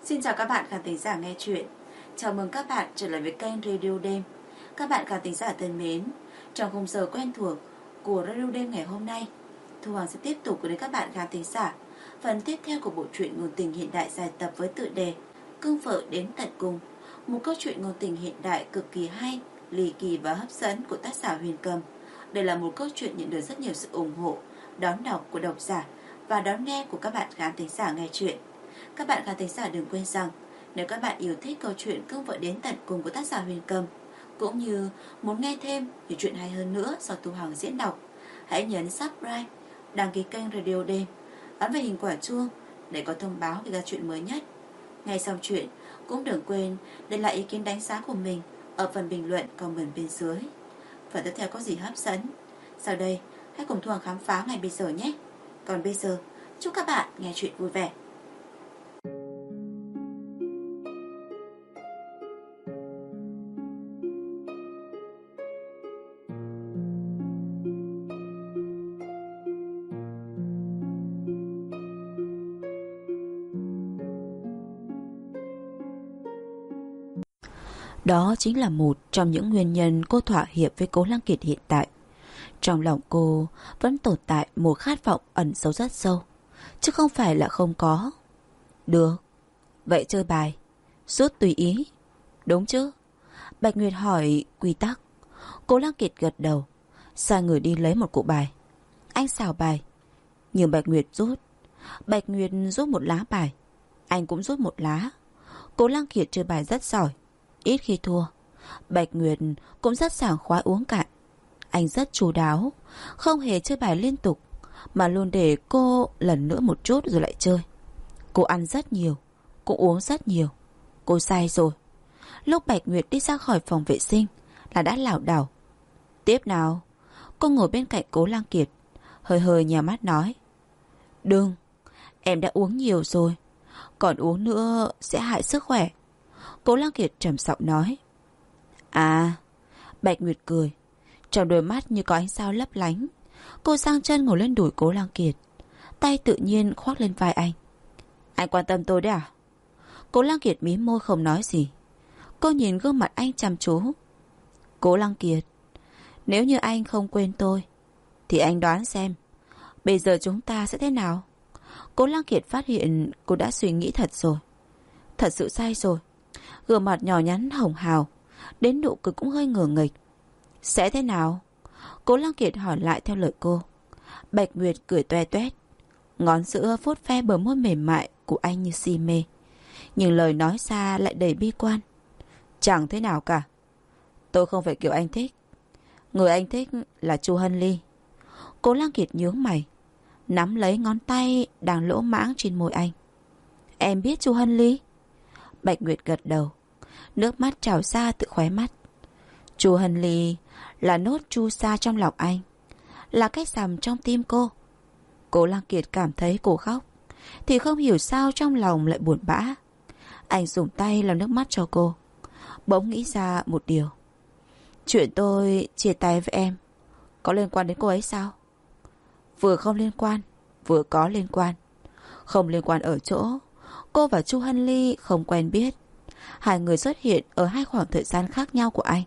Xin chào các bạn khán thính giả nghe chuyện. Chào mừng các bạn trở lại với kênh Radio Đêm. Các bạn khán thính giả thân mến, trong khung giờ quen thuộc của Radio Đêm ngày hôm nay, Thu Hoàng sẽ tiếp tục gửi đến các bạn khán thính giả phần tiếp theo của bộ truyện ngôn tình hiện đại dài tập với tựa đề Cưng vợ đến tận cùng. Một câu chuyện ngôn tình hiện đại cực kỳ hay, ly kỳ và hấp dẫn của tác giả Huyền Cầm. Đây là một câu chuyện nhận được rất nhiều sự ủng hộ, đón đọc của độc giả và đón nghe của các bạn khán thính giả nghe chuyện. Các bạn khán thính giả đừng quên rằng, nếu các bạn yêu thích câu chuyện Cưng vợ đến tận cùng của tác giả Huyền Cầm, cũng như muốn nghe thêm nhiều chuyện hay hơn nữa do Thu Hoàng diễn đọc, hãy nhấn subscribe, đăng ký kênh Radio Đêm, ấn vào hình quả chuông để có thông báo về các chuyện mới nhất. Ngay sau chuyện, cũng đừng quên để lại ý kiến đánh giá của mình ở phần bình luận comment bên dưới. Phần tiếp theo có gì hấp dẫn? Sau đây, hãy cùng Thu Hoàng khám phá ngay bây giờ nhé. Còn bây giờ, chúc các bạn nghe chuyện vui vẻ. Đó chính là một trong những nguyên nhân cô thỏa hiệp với Cố Lăng Kiệt hiện tại. Trong lòng cô vẫn tồn tại một khát vọng ẩn giấu rất sâu, chứ không phải là không có. Được, vậy chơi bài, rút tùy ý, đúng chứ? Bạch Nguyệt hỏi quy tắc. Cố Lăng Kiệt gật đầu, sai người đi lấy một cụ bài. Anh xào bài, nhưng Bạch Nguyệt rút. Bạch Nguyệt rút một lá bài, anh cũng rút một lá. Cố Lăng Kiệt chơi bài rất giỏi, ít khi thua. Bạch Nguyệt cũng rất sảng khoái uống cạn. Anh rất chu đáo, không hề chơi bài liên tục, mà luôn để cô lần nữa một chút rồi lại chơi. Cô ăn rất nhiều, cũng uống rất nhiều. Cô say rồi. Lúc Bạch Nguyệt đi ra khỏi phòng vệ sinh là đã lảo đảo. Tiếp nào. Cô ngồi bên cạnh Cố Lăng Kiệt, hơi hơi nhào mắt nói: Đừng, em đã uống nhiều rồi, còn uống nữa sẽ hại sức khỏe. Cố Lăng Kiệt trầm giọng nói. À. Bạch Nguyệt cười, trong đôi mắt như có ánh sao lấp lánh. Cô sang chân ngồi lên đùi Cố Lăng Kiệt, tay tự nhiên khoác lên vai anh. Anh quan tâm tôi đấy à? Cố Lăng Kiệt mím môi không nói gì. Cô nhìn gương mặt anh chăm chú. Cố Lăng Kiệt, nếu như anh không quên tôi, thì anh đoán xem bây giờ chúng ta sẽ thế nào? Cố Lăng Kiệt phát hiện cô đã suy nghĩ thật rồi. Thật sự sai rồi. Gương mặt nhỏ nhắn hồng hào, đến nụ cười cũng hơi ngửa nghịch. Sẽ thế nào? Cố Lăng Kiệt hỏi lại theo lời cô. Bạch Nguyệt cười toe toét, ngón giữa vuốt ve bờ môi mềm mại của anh như si mê, nhưng lời nói ra lại đầy bi quan. Chẳng thế nào cả. Tôi không phải kiểu anh thích. Người anh thích là Chu Hân Ly. Cố Lăng Kiệt nhướng mày, nắm lấy ngón tay đang lỗ mãng trên môi anh. Em biết Chu Hân Ly? Bạch Nguyệt gật đầu, nước mắt trào ra từ khóe mắt. Chu Hân Ly là nốt chu sa trong lòng anh, là cách sầm trong tim cô. Cố Lăng Kiệt cảm thấy cô khóc, thì không hiểu sao trong lòng lại buồn bã. Anh dùng tay lau nước mắt cho cô, bỗng nghĩ ra một điều. Chuyện tôi chia tay với em có liên quan đến cô ấy sao? Vừa không liên quan, vừa có liên quan. Không liên quan ở chỗ cô và Chu Hân Ly không quen biết. Hai người xuất hiện ở hai khoảng thời gian khác nhau của anh.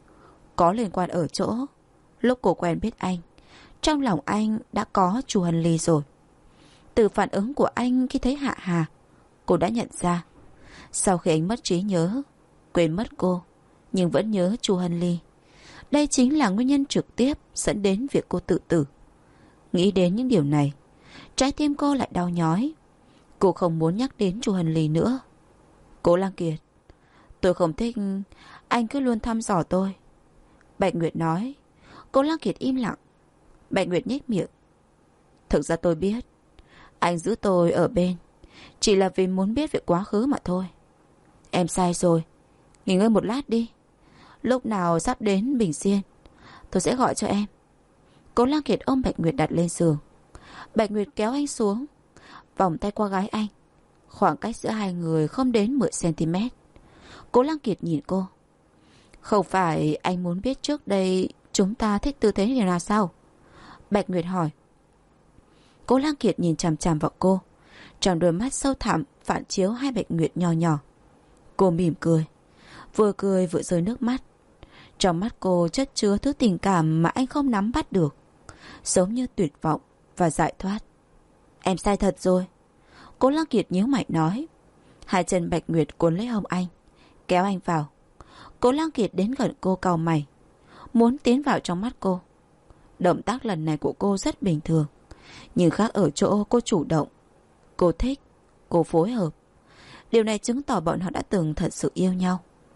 Có liên quan ở chỗ lúc cô quen biết anh, trong lòng anh đã có Chu Hân Ly rồi. Từ phản ứng của anh khi thấy Hạ Hà, cô đã nhận ra. Sau khi anh mất trí nhớ, quên mất cô, nhưng vẫn nhớ Chu Hân Ly, đây chính là nguyên nhân trực tiếp dẫn đến việc cô tự tử. Nghĩ đến những điều này, trái tim cô lại đau nhói. Cô không muốn nhắc đến Chu Hân Ly nữa. Cố Lăng Kiệt, tôi không thích anh cứ luôn thăm dò tôi. Bạch Nguyệt nói. Cố Lăng Kiệt im lặng. Bạch Nguyệt nhếch miệng. Thực ra tôi biết anh giữ tôi ở bên chỉ là vì muốn biết về quá khứ mà thôi. Em sai rồi, nghỉ ngơi một lát đi. Lúc nào sắp đến Bình Xuyên, tôi sẽ gọi cho em. Cố Lăng Kiệt ôm Bạch Nguyệt đặt lên giường. Bạch Nguyệt kéo anh xuống, vòng tay qua gái anh. Khoảng cách giữa hai người không đến 10 cm. Cố Lăng Kiệt nhìn cô. Không phải anh muốn biết trước đây chúng ta thích tư thế như nào sao? Bạch Nguyệt hỏi. Cố Lăng Kiệt nhìn chằm chằm vào cô, Trong đôi mắt sâu thẳm phản chiếu hai Bạch Nguyệt nhỏ nhỏ. Cô mỉm cười vừa rơi nước mắt. Trong mắt cô chất chứa thứ tình cảm mà anh không nắm bắt được, giống như tuyệt vọng và giải thoát. Em sai thật rồi. Cố Lăng Kiệt nhíu mày nói. Hai chân Bạch Nguyệt cuốn lấy hông anh, kéo anh vào. Cố Lăng Kiệt đến gần cô, cau mày, muốn tiến vào trong mắt cô. Động tác lần này của cô rất bình thường, nhưng khác ở chỗ cô chủ động. Cô thích, cô phối hợp. Điều này chứng tỏ bọn họ đã từng thật sự yêu nhau.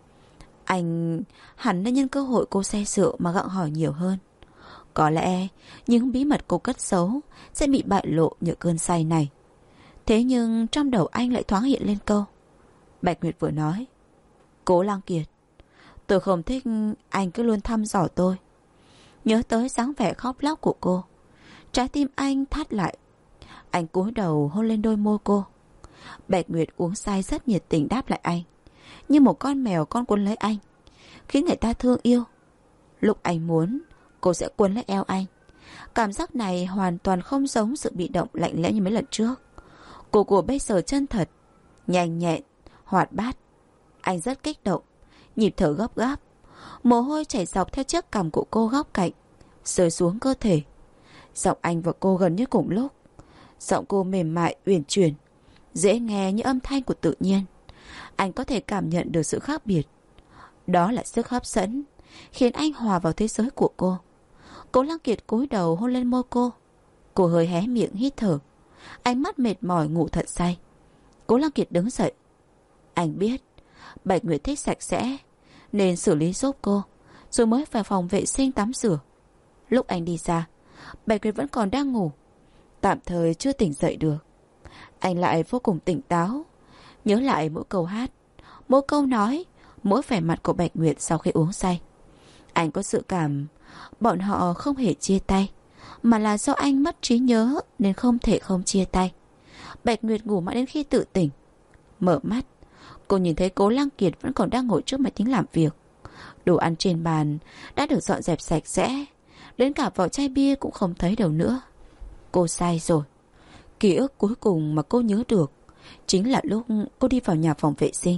Anh hẳn nên nhân cơ hội cô say rượu mà gặng hỏi nhiều hơn. Có lẽ những bí mật cô cất giấu sẽ bị bại lộ nhờ cơn say này. Thế nhưng trong đầu anh lại thoáng hiện lên câu. Bạch Nguyệt vừa nói. Cố Lăng Kiệt, tôi không thích anh cứ luôn thăm dò tôi. Nhớ tới dáng vẻ khóc lóc của cô, trái tim anh thắt lại. Anh cúi đầu hôn lên đôi môi cô. Bạch Nguyệt uống say rất nhiệt tình đáp lại anh, như một con mèo con cuốn lấy anh, khiến người ta thương yêu. Lúc anh muốn, cô sẽ cuốn lấy eo anh. Cảm giác này hoàn toàn không giống sự bị động lạnh lẽo như mấy lần trước. Cô bây giờ chân thật, nhanh nhẹn, hoạt bát. Anh rất kích động, nhịp thở gấp gáp. Mồ hôi chảy dọc theo chiếc cằm của cô góc cạnh, rơi xuống cơ thể. Giọng anh và cô gần như cùng lúc. Giọng cô mềm mại, uyển chuyển, dễ nghe như âm thanh của tự nhiên. Anh có thể cảm nhận được sự khác biệt. Đó là sức hấp dẫn, khiến anh hòa vào thế giới của cô. Cố Lăng Kiệt cúi đầu hôn lên môi cô. Cô hơi hé miệng hít thở, ánh mắt mệt mỏi ngủ thật say. Cố Lăng Kiệt đứng dậy. Anh biết Bạch Nguyệt thích sạch sẽ, nên xử lý giúp cô, rồi mới vào phòng vệ sinh tắm rửa. Lúc anh đi ra, Bạch Nguyệt vẫn còn đang ngủ, tạm thời chưa tỉnh dậy được. Anh lại vô cùng tỉnh táo, nhớ lại mỗi câu hát, mỗi câu nói, mỗi vẻ mặt của Bạch Nguyệt sau khi uống say. Anh có dự cảm bọn họ không hề chia tay, mà là do anh mất trí nhớ nên không thể không chia tay. Bạch Nguyệt ngủ mãi đến khi tự tỉnh. Mở mắt, cô nhìn thấy Cố Lăng Kiệt vẫn còn đang ngồi trước máy tính làm việc. Đồ ăn trên bàn đã được dọn dẹp sạch sẽ, đến cả vỏ chai bia cũng không thấy đâu nữa. Cô sai rồi. Ký ức cuối cùng mà cô nhớ được chính là lúc cô đi vào nhà phòng vệ sinh.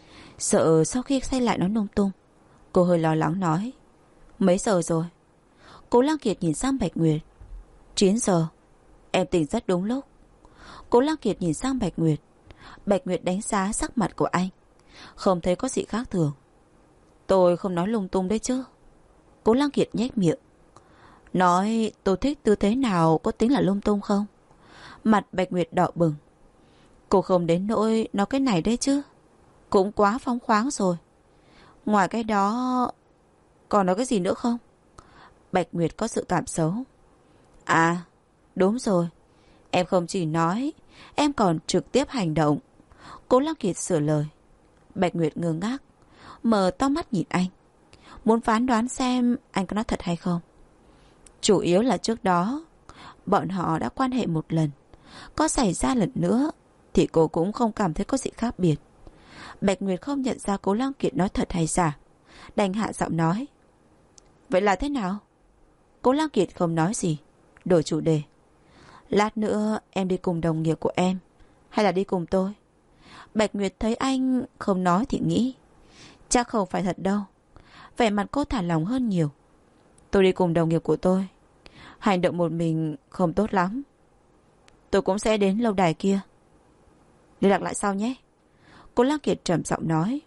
Sợ sau khi say lại nói lung tung, cô hơi lo lắng nói. Mấy giờ rồi? Cố Lăng Kiệt nhìn sang Bạch Nguyệt. 9 giờ. Em tỉnh rất đúng lúc. Cố Lăng Kiệt nhìn sang Bạch Nguyệt. Bạch Nguyệt đánh giá sắc mặt của anh, không thấy có gì khác thường. Tôi không nói lung tung đấy chứ. Cố Lăng Kiệt nhếch miệng. Nói tôi thích tư thế nào có tính là lung tung không? Mặt Bạch Nguyệt đỏ bừng. Cô không đến nỗi nói cái này đấy chứ. Cũng quá phóng khoáng rồi. Ngoài cái đó còn nói cái gì nữa không? Bạch Nguyệt có sự cảm xấu. À, đúng rồi. Em không chỉ nói, em còn trực tiếp hành động. Cố Lăng Kiệt sửa lời. Bạch Nguyệt ngơ ngác, mở to mắt nhìn anh, muốn phán đoán xem anh có nói thật hay không. Chủ yếu là trước đó bọn họ đã quan hệ một lần, có xảy ra lần nữa thì cô cũng không cảm thấy có gì khác biệt. Bạch Nguyệt không nhận ra Cố Lăng Kiệt nói thật hay giả, đành hạ giọng nói. Vậy là thế nào? Cố Lăng Kiệt không nói gì, đổi chủ đề. Lát nữa em đi cùng đồng nghiệp của em, hay là đi cùng tôi? Bạch Nguyệt thấy anh không nói thì nghĩ chắc không phải thật đâu. Vẻ mặt cô thả lòng hơn nhiều. Tôi đi cùng đồng nghiệp của tôi. Hành động một mình không tốt lắm. Tôi cũng sẽ đến lâu đài kia. Liên lạc lại sau nhé. Cố Lăng Kiệt trầm giọng nói.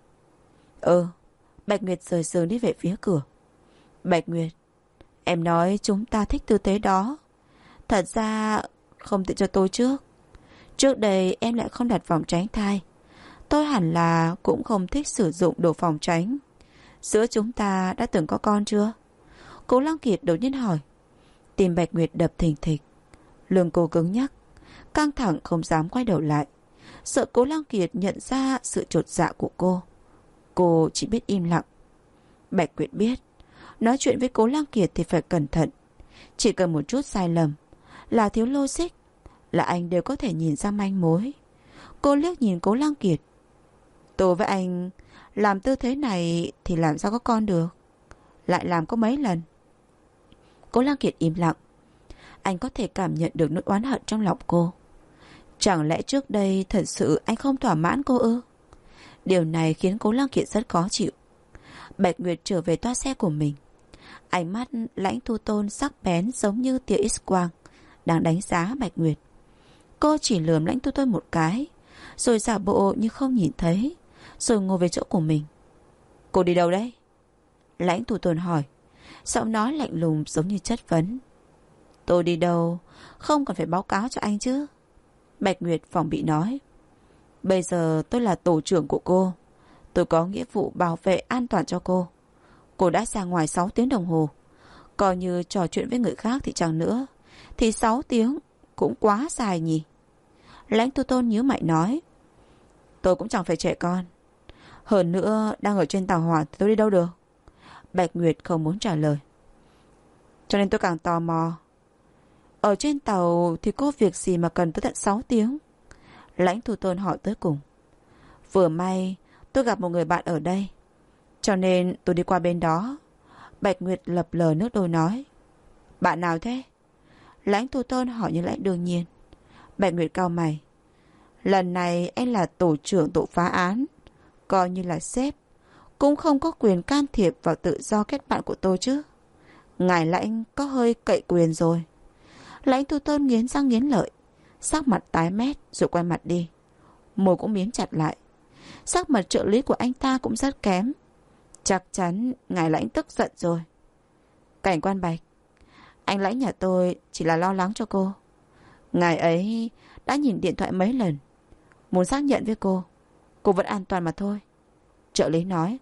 Bạch Nguyệt rời giường đi về phía cửa. Bạch Nguyệt, em nói chúng ta thích tư thế đó. Thật ra không tiện cho tôi trước. Trước đây em lại không đặt vòng tránh thai. Tôi hẳn là cũng không thích sử dụng đồ phòng tránh. Giữa chúng ta đã từng có con chưa? Cố Lăng Kiệt đột nhiên hỏi. Tim Bạch Nguyệt đập thình thịch, lưng cô cứng nhắc, căng thẳng không dám quay đầu lại, sợ Cố Lăng Kiệt nhận ra sự chột dạ của cô. Cô chỉ biết im lặng. Bạch Nguyệt biết nói chuyện với Cố Lăng Kiệt thì phải cẩn thận. Chỉ cần một chút sai lầm, là thiếu logic, là anh đều có thể nhìn ra manh mối. Cô liếc nhìn Cố Lăng Kiệt. Tôi với anh làm tư thế này thì làm sao có con được? Lại làm có mấy lần? Cố Lăng Kiệt im lặng. Anh có thể cảm nhận được nỗi oán hận trong lòng cô. Chẳng lẽ trước đây thật sự anh không thỏa mãn cô ư? Điều này khiến Cố Lăng Kiệt rất khó chịu. Bạch Nguyệt trở về toa xe của mình. Ánh mắt Lãnh Thu Tôn sắc bén giống như tia X-quang đang đánh giá Bạch Nguyệt. Cô chỉ lườm Lãnh Thu Tôn một cái, rồi giả bộ như không nhìn thấy, rồi ngồi về chỗ của mình. Cô đi đâu đấy? Lãnh Thu Tôn hỏi, giọng nói lạnh lùng giống như chất vấn. Tôi đi đâu, không cần phải báo cáo cho anh chứ. Bạch Nguyệt phòng bị nói. Bây giờ tôi là tổ trưởng của cô. Tôi có nghĩa vụ bảo vệ an toàn cho cô. Cô đã ra ngoài 6 tiếng đồng hồ. Coi như trò chuyện với người khác thì chẳng nữa, thì 6 tiếng cũng quá dài nhỉ. Lãnh Thu Tôn nhíu mày nói. Tôi cũng chẳng phải trẻ con. Hơn nữa đang ở trên tàu hỏa thì tôi đi đâu được. Bạch Nguyệt không muốn trả lời. Cho nên tôi càng tò mò. Ở trên tàu thì có việc gì mà cần tới tận 6 tiếng? Lãnh Thu Tôn hỏi tới cùng. Vừa may tôi gặp một người bạn ở đây, cho nên tôi đi qua bên đó. Bạch Nguyệt lập lờ nước đôi nói. Bạn nào thế? Lãnh Thu Tôn hỏi như lẽ đương nhiên. Bạch Nguyệt cau mày. Lần này anh là tổ trưởng tổ phá án, coi như là sếp, cũng không có quyền can thiệp vào tự do kết bạn của tôi chứ. Ngài Lãnh có hơi cậy quyền rồi. Lãnh Thu Tôn nghiến răng nghiến lợi, sắc mặt tái mét rồi quay mặt đi. Môi cũng miếm chặt lại. Sắc mặt trợ lý của anh ta cũng rất kém. Chắc chắn ngài Lãnh tức giận rồi. Cảnh quan Bạch, anh Lãnh nhà tôi chỉ là lo lắng cho cô. Ngài ấy đã nhìn điện thoại mấy lần, muốn xác nhận với cô vẫn an toàn mà thôi. Trợ lý nói.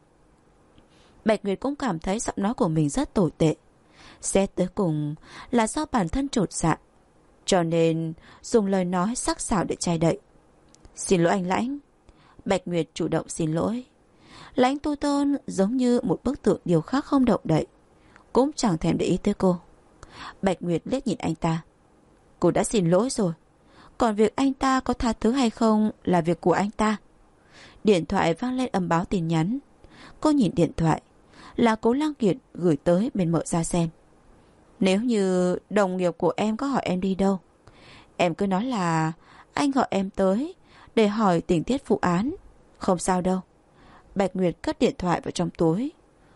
Bạch Nguyệt cũng cảm thấy giọng nói của mình rất tồi tệ. Xét tới cùng là do bản thân trột dạ, cho nên dùng lời nói sắc sảo để che đậy. Xin lỗi anh Lãnh. Bạch Nguyệt chủ động xin lỗi. Lãnh Thu Tôn giống như một bức tượng điều khác không động đậy, cũng chẳng thèm để ý tới cô. Bạch Nguyệt liếc nhìn anh ta. Cô đã xin lỗi rồi, còn việc anh ta có tha thứ hay không là việc của anh ta. Điện thoại vang lên âm báo tin nhắn. Cô nhìn điện thoại, là Cố Lăng Kiệt gửi tới bên mở ra xem. Nếu như đồng nghiệp của em có hỏi em đi đâu, em cứ nói là anh gọi em tới để hỏi tình tiết vụ án. Không sao đâu. Bạch Nguyệt cất điện thoại vào trong túi.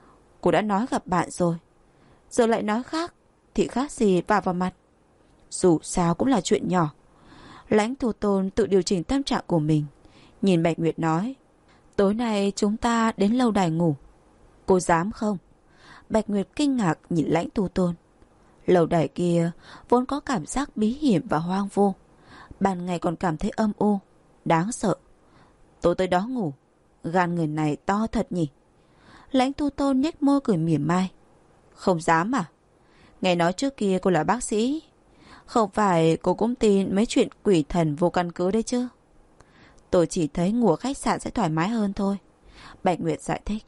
Cô đã nói gặp bạn rồi, giờ lại nói khác thì khác gì vào mặt. Dù sao cũng là chuyện nhỏ. Lãnh Thu Tôn tự điều chỉnh tâm trạng của mình, nhìn Bạch Nguyệt nói. Tối nay chúng ta đến lâu đài ngủ. Cô dám không? Bạch Nguyệt kinh ngạc nhìn Lãnh Thu Tôn. Lâu đài kia vốn có cảm giác bí hiểm và hoang vô, ban ngày còn cảm thấy âm u, đáng sợ. Tôi tới đó ngủ, gan người này to thật nhỉ. Lãnh Thu Tôn nhếch môi cười mỉa mai. Không dám à? Nghe nói trước kia cô là bác sĩ, không phải cô cũng tin mấy chuyện quỷ thần vô căn cứ đấy chứ? Tôi chỉ thấy ngủ ở khách sạn sẽ thoải mái hơn thôi. Bạch Nguyệt giải thích.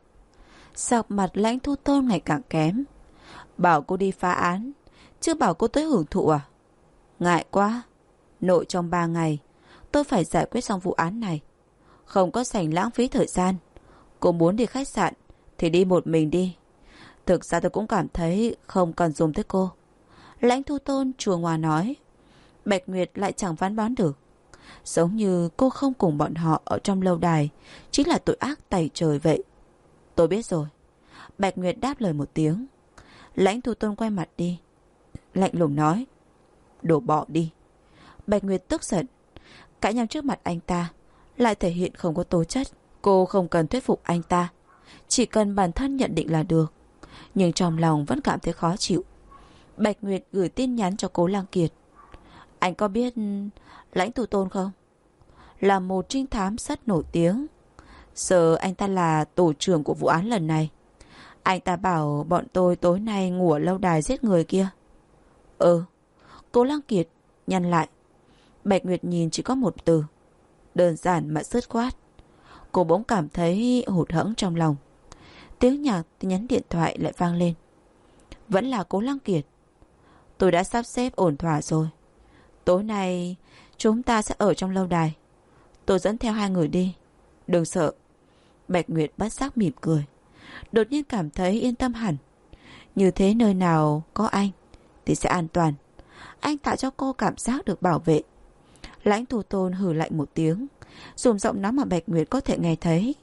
Sắc mặt Lãnh Thu Tôn ngày càng kém. Bảo cô đi phá án, chứ bảo cô tới hưởng thụ à? Ngại quá. Nội trong 3 ngày tôi phải giải quyết xong vụ án này, không có rảnh lãng phí thời gian. Cô muốn đi khách sạn thì đi một mình đi. Thực ra tôi cũng cảm thấy không cần dùng tới cô. Lãnh Thu Tôn chua ngoa nói. Bạch Nguyệt lại chẳng phán đoán được. Giống như cô không cùng bọn họ ở trong lâu đài chính là tội ác tày trời vậy. Tôi biết rồi. Bạch Nguyệt đáp lời một tiếng. Lãnh Thu Tôn quay mặt đi, lạnh lùng nói. Đổ bỏ đi. Bạch Nguyệt tức giận. Cãi nhau trước mặt anh ta lại thể hiện không có tố chất. Cô không cần thuyết phục anh ta, chỉ cần bản thân nhận định là được. Nhưng trong lòng vẫn cảm thấy khó chịu. Bạch Nguyệt gửi tin nhắn cho Cố Lăng Kiệt. Anh có biết Lãnh Thu Tôn không? Là một trinh thám rất nổi tiếng. Giờ anh ta là tổ trưởng của vụ án lần này. Anh ta bảo bọn tôi tối nay ngủ ở lâu đài giết người kia. Cố Lăng Kiệt nhăn lại. Bạch Nguyệt nhìn chỉ có một từ, đơn giản mà dứt khoát. Cô bỗng cảm thấy hụt hẫng trong lòng. Tiếng nhạc tin nhắn điện thoại lại vang lên. Vẫn là Cố Lăng Kiệt. Tôi đã sắp xếp ổn thỏa rồi. Tối nay chúng ta sẽ ở trong lâu đài. Tôi dẫn theo 2 người đi. Đừng sợ. Bạch Nguyệt bất giác mỉm cười. Đột nhiên cảm thấy yên tâm hẳn. Như thế nơi nào có anh thì sẽ an toàn. Anh tạo cho cô cảm giác được bảo vệ. Lãnh Thu Tôn hừ lạnh một tiếng, dùng giọng nói mà Bạch Nguyệt có thể nghe thấy.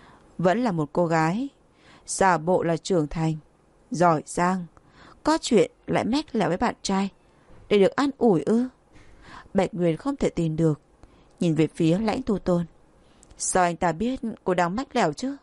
Vẫn là một cô gái, giả bộ là trưởng thành, giỏi giang, có chuyện lại mách lẻo với bạn trai để được an ủi ư? Bạch Nguyệt không thể tin được, nhìn về phía Lãnh Thu Tôn. Sao anh ta biết cô đang mách lẻo chứ?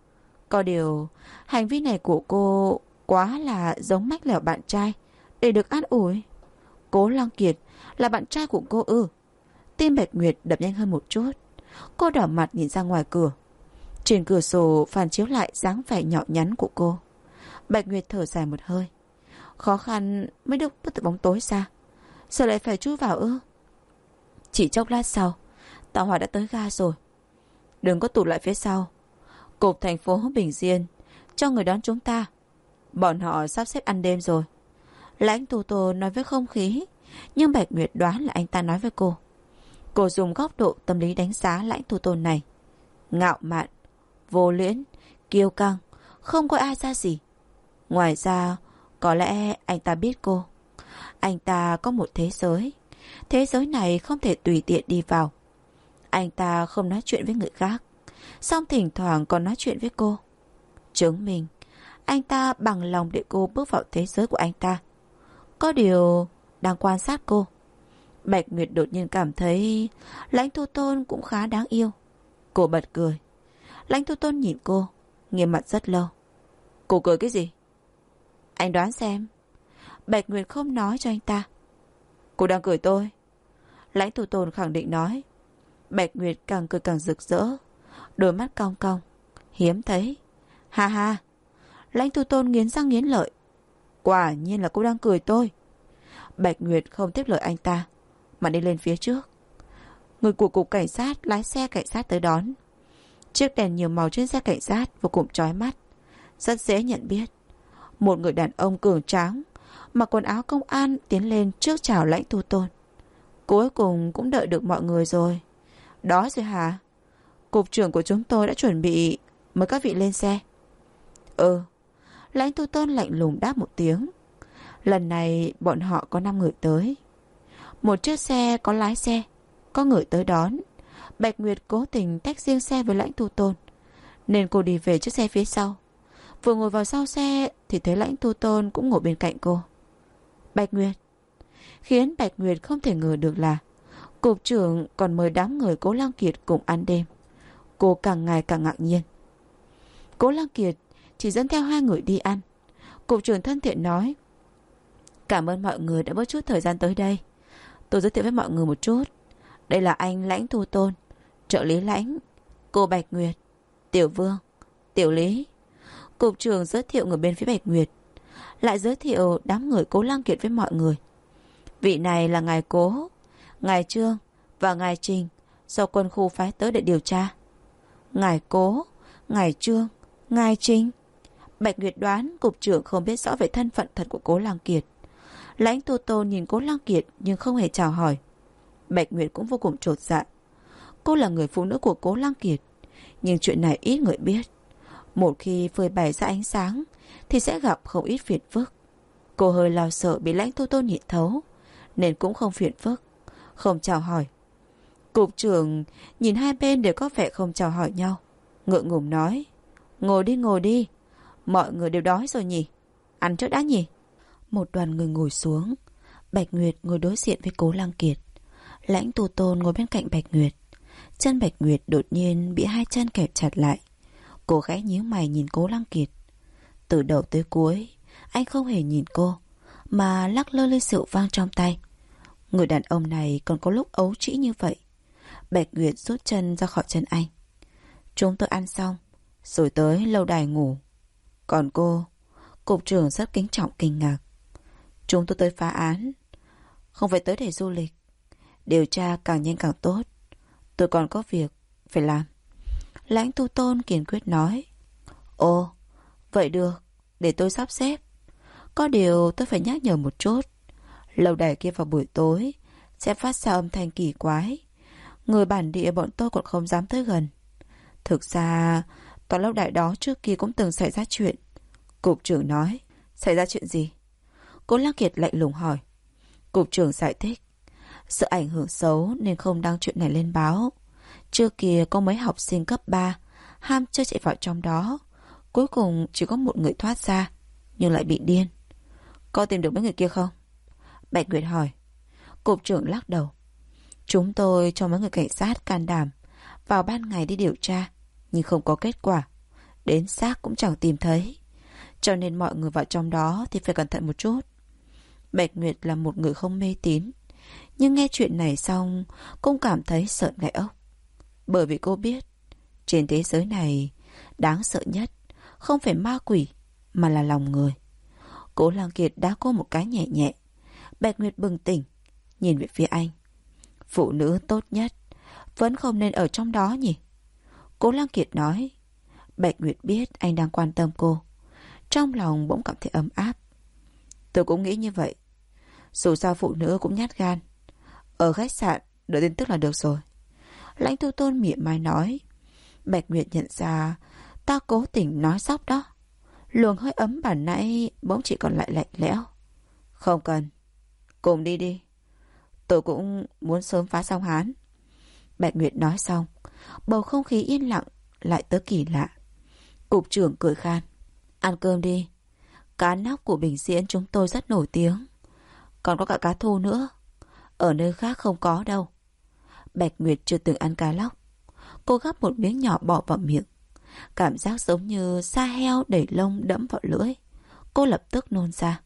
Có điều, hành vi này của cô quá là giống mách lẻo bạn trai để được an ủi. Cố Lăng Kiệt là bạn trai của cô ư? Tim Bạch Nguyệt đập nhanh hơn một chút. Cô đỏ mặt nhìn ra ngoài cửa. Trên cửa sổ phản chiếu lại dáng vẻ nhỏ nhắn của cô. Bạch Nguyệt thở dài một hơi. Khó khăn mới được bước từ bóng tối ra. Giờ lại phải chui vào ư? Chỉ chốc lát sau, tàu hỏa đã tới ga rồi. Đừng có tụt lại phía sau. Cục thành phố Bình Diên cho người đón chúng ta. Bọn họ sắp xếp ăn đêm rồi. Lãnh Thu Tôn nói với không khí, nhưng Bạch Nguyệt đoán là anh ta nói với cô. Cô dùng góc độ tâm lý đánh giá Lãnh Thu Tôn này. Ngạo mạn, vô liễn, kiêu căng, không coi ai ra gì. Ngoài ra, có lẽ anh ta biết cô. Anh ta có một thế giới. Thế giới này không thể tùy tiện đi vào. Anh ta không nói chuyện với người khác, song thỉnh thoảng còn nói chuyện với cô. Chứng minh anh ta bằng lòng để cô bước vào thế giới của anh ta. Có điều đang quan sát cô. Bạch Nguyệt đột nhiên cảm thấy Lãnh Thu Tôn cũng khá đáng yêu. Cô bật cười. Lãnh Thu Tôn nhìn cô, nghiêm mặt rất lâu. Cô cười cái gì? Anh đoán xem. Bạch Nguyệt không nói cho anh ta. Cô đang cười tôi. Lãnh Thu Tôn khẳng định nói. Bạch Nguyệt càng cười càng rực rỡ, đôi mắt cong cong. Hiếm thấy. Ha ha. Lãnh Thu Tôn nghiến răng nghiến lợi. Quả nhiên là cô đang cười tôi. Bạch Nguyệt không tiếp lời anh ta, mà đi lên phía trước. Người của cục cảnh sát lái xe cảnh sát tới đón. Chiếc đèn nhiều màu trên xe cảnh sát vô cùng chói mắt, rất dễ nhận biết. Một người đàn ông cường tráng mặc quần áo công an tiến lên trước chào Lãnh Thu Tôn. Cuối cùng cũng đợi được mọi người rồi. Đó rồi hả? Cục trưởng của chúng tôi đã chuẩn bị mời các vị lên xe. Ừ. Lãnh Thu Tôn lạnh lùng đáp một tiếng. Lần này bọn họ có 5 người tới. Một chiếc xe có lái xe, có người tới đón. Bạch Nguyệt cố tình tách riêng xe với Lãnh Thu Tôn, nên cô đi về chiếc xe phía sau. Vừa ngồi vào sau xe thì thấy Lãnh Thu Tôn cũng ngồi bên cạnh cô. Bạch Nguyệt. Khiến Bạch Nguyệt không thể ngờ được là cục trưởng còn mời đám người Cố Lăng Kiệt cùng ăn đêm. Cô càng ngày càng ngạc nhiên. Cố Lăng Kiệt chỉ dẫn theo 2 người đi ăn. Cục trưởng thân thiện nói. Cảm ơn mọi người đã bớt chút thời gian tới đây. Tôi giới thiệu với mọi người một chút. Đây là anh Lãnh Thu Tôn, trợ lý Lãnh, cô Bạch Nguyệt, Tiểu Vương, Tiểu Lý. Cục trưởng giới thiệu người bên phía Bạch Nguyệt, lại giới thiệu đám người Cố Lăng Kiệt với mọi người. Vị này là ngài Cố, ngài Trương và ngài Trình do quân khu phái tới để điều tra. Ngài Cố, ngài Trương, ngài Trình. Bạch Nguyệt đoán cục trưởng không biết rõ về thân phận thật của Cố Lăng Kiệt. Lãnh Thu Tôn nhìn Cố Lăng Kiệt nhưng không hề chào hỏi. Bạch Nguyệt cũng vô cùng chột dạ. Cô là người phụ nữ của Cố Lăng Kiệt, nhưng chuyện này ít người biết. Một khi phơi bày ra ánh sáng thì sẽ gặp không ít phiền phức. Cô hơi lo sợ bị Lãnh Thu Tôn nhìn thấu, nên cũng không phiền phức, không chào hỏi. Cục trưởng nhìn hai bên đều có vẻ không chào hỏi nhau, ngượng ngùng nói. Ngồi đi. Mọi người đều đói rồi nhỉ? Ăn trước đã nhỉ? Một đoàn người ngồi xuống. Bạch Nguyệt ngồi đối diện với Cố Lăng Kiệt. Lãnh Thu Tôn ngồi bên cạnh Bạch Nguyệt. Chân Bạch Nguyệt đột nhiên bị 2 chân kẹp chặt lại. Cô khẽ nhíu mày nhìn Cố Lăng Kiệt. Từ đầu tới cuối anh không hề nhìn cô, mà lắc lơ ly rượu vang trong tay. Người đàn ông này còn có lúc ấu trĩ như vậy. Bạch Nguyệt rút chân ra khỏi chân anh. Chúng tôi ăn xong rồi tới lâu đài ngủ. Còn cô? Cục trưởng rất kính trọng kinh ngạc. Chúng tôi tới phá án, không phải tới để du lịch. Điều tra càng nhanh càng tốt. Tôi còn có việc phải làm. Lãnh Thu Tôn kiên quyết nói. Ồ, vậy được, để tôi sắp xếp. Có điều tôi phải nhắc nhở một chút. Lâu đài kia vào buổi tối sẽ phát ra âm thanh kỳ quái. Người bản địa bọn tôi còn không dám tới gần. Thực ra tòa lâu đài đó trước kia cũng từng xảy ra chuyện. Cục trưởng nói. Xảy ra chuyện gì? Cố Lăng Kiệt lạnh lùng hỏi. Cục trưởng giải thích. Sợ ảnh hưởng xấu nên không đăng chuyện này lên báo. Trước kia có mấy học sinh cấp 3 ham chơi chạy vào trong đó. Cuối cùng chỉ có một người thoát ra, nhưng lại bị điên. Có tìm được mấy người kia không? Bạch Nguyệt hỏi. Cục trưởng lắc đầu. Chúng tôi cho mấy người cảnh sát can đảm vào ban ngày đi điều tra, nhưng không có kết quả. Đến xác cũng chẳng tìm thấy. Cho nên mọi người vào trong đó thì phải cẩn thận một chút. Bạch Nguyệt là một người không mê tín, nhưng nghe chuyện này xong cũng cảm thấy sợ gai ốc. Bởi vì cô biết trên thế giới này đáng sợ nhất không phải ma quỷ mà là lòng người. Cố Lang Kiệt đá cô một cái nhẹ nhẹ. Bạch Nguyệt bừng tỉnh, nhìn về phía anh. Phụ nữ tốt nhất vẫn không nên ở trong đó nhỉ? Cố Lang Kiệt nói. Bạch Nguyệt biết anh đang quan tâm cô. Trong lòng bỗng cảm thấy ấm áp. Tôi cũng nghĩ như vậy. Dù sao phụ nữ cũng nhát gan. Ở khách sạn đợi tin tức là được rồi. Lãnh Tu Tôn mỉa mai nói. Bạch Nguyệt nhận ra ta cố tình nói sóc đó. Luồng hơi ấm bản nãy bỗng chỉ còn lại lạnh lẽo. Không cần. Cùng đi đi. Tôi cũng muốn sớm phá xong án. Bạch Nguyệt nói xong, bầu không khí yên lặng lại tới kỳ lạ. Cục trưởng cười khan. Ăn cơm đi. Cá nóc của Bình Diễn chúng tôi rất nổi tiếng. Còn có cả cá thu nữa. Ở nơi khác không có đâu. Bạch Nguyệt chưa từng ăn cá lóc. Cô gắp một miếng nhỏ bỏ vào miệng. Cảm giác giống như da heo đẩy lông đẫm vào lưỡi. Cô lập tức nôn ra.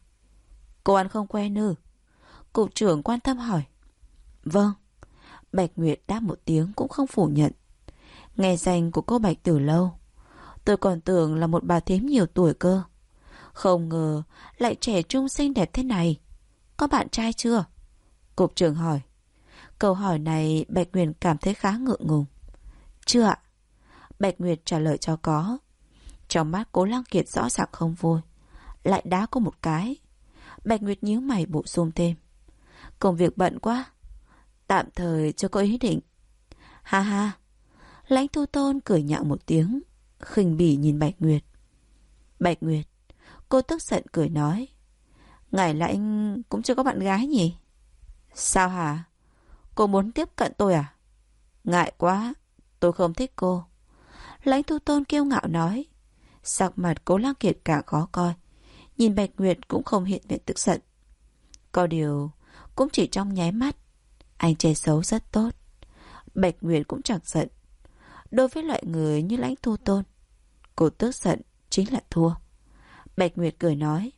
Cô ăn không quen ư? Cục trưởng quan tâm hỏi. Vâng. Bạch Nguyệt đáp một tiếng cũng không phủ nhận. Nghe danh của cô Bạch từ lâu. Tôi còn tưởng là một bà thím nhiều tuổi cơ. Không ngờ lại trẻ trung xinh đẹp thế này. Có bạn trai chưa? Cục trưởng hỏi. Câu hỏi này Bạch Nguyệt cảm thấy khá ngượng ngùng. Chưa ạ. Bạch Nguyệt trả lời cho có. Trong mắt Cố Lang Kiệt rõ ràng không vui. Lại đá cô một cái. Bạch Nguyệt nhíu mày bổ sung thêm. Công việc bận quá. Tạm thời chưa có ý định. Ha ha. Lãnh Tu Tôn cười nhạo một tiếng, khinh bỉ nhìn Bạch Nguyệt. Bạch Nguyệt. Cô tức giận cười nói. Ngài Lãnh cũng chưa có bạn gái nhỉ? Sao hả? Cô muốn tiếp cận tôi à? Ngại quá. Tôi không thích cô. Lãnh Tu Tôn kiêu ngạo nói. Sắc mặt Cố Lang Kiệt càng khó coi. Nhìn Bạch Nguyệt cũng không hiện vẻ tức giận. Có điều cũng chỉ trong nháy mắt. Anh che xấu rất tốt. Bạch Nguyệt cũng chẳng giận. Đối với loại người như Lãnh Tu Tôn, cô tức giận chính là thua. Bạch Nguyệt cười nói.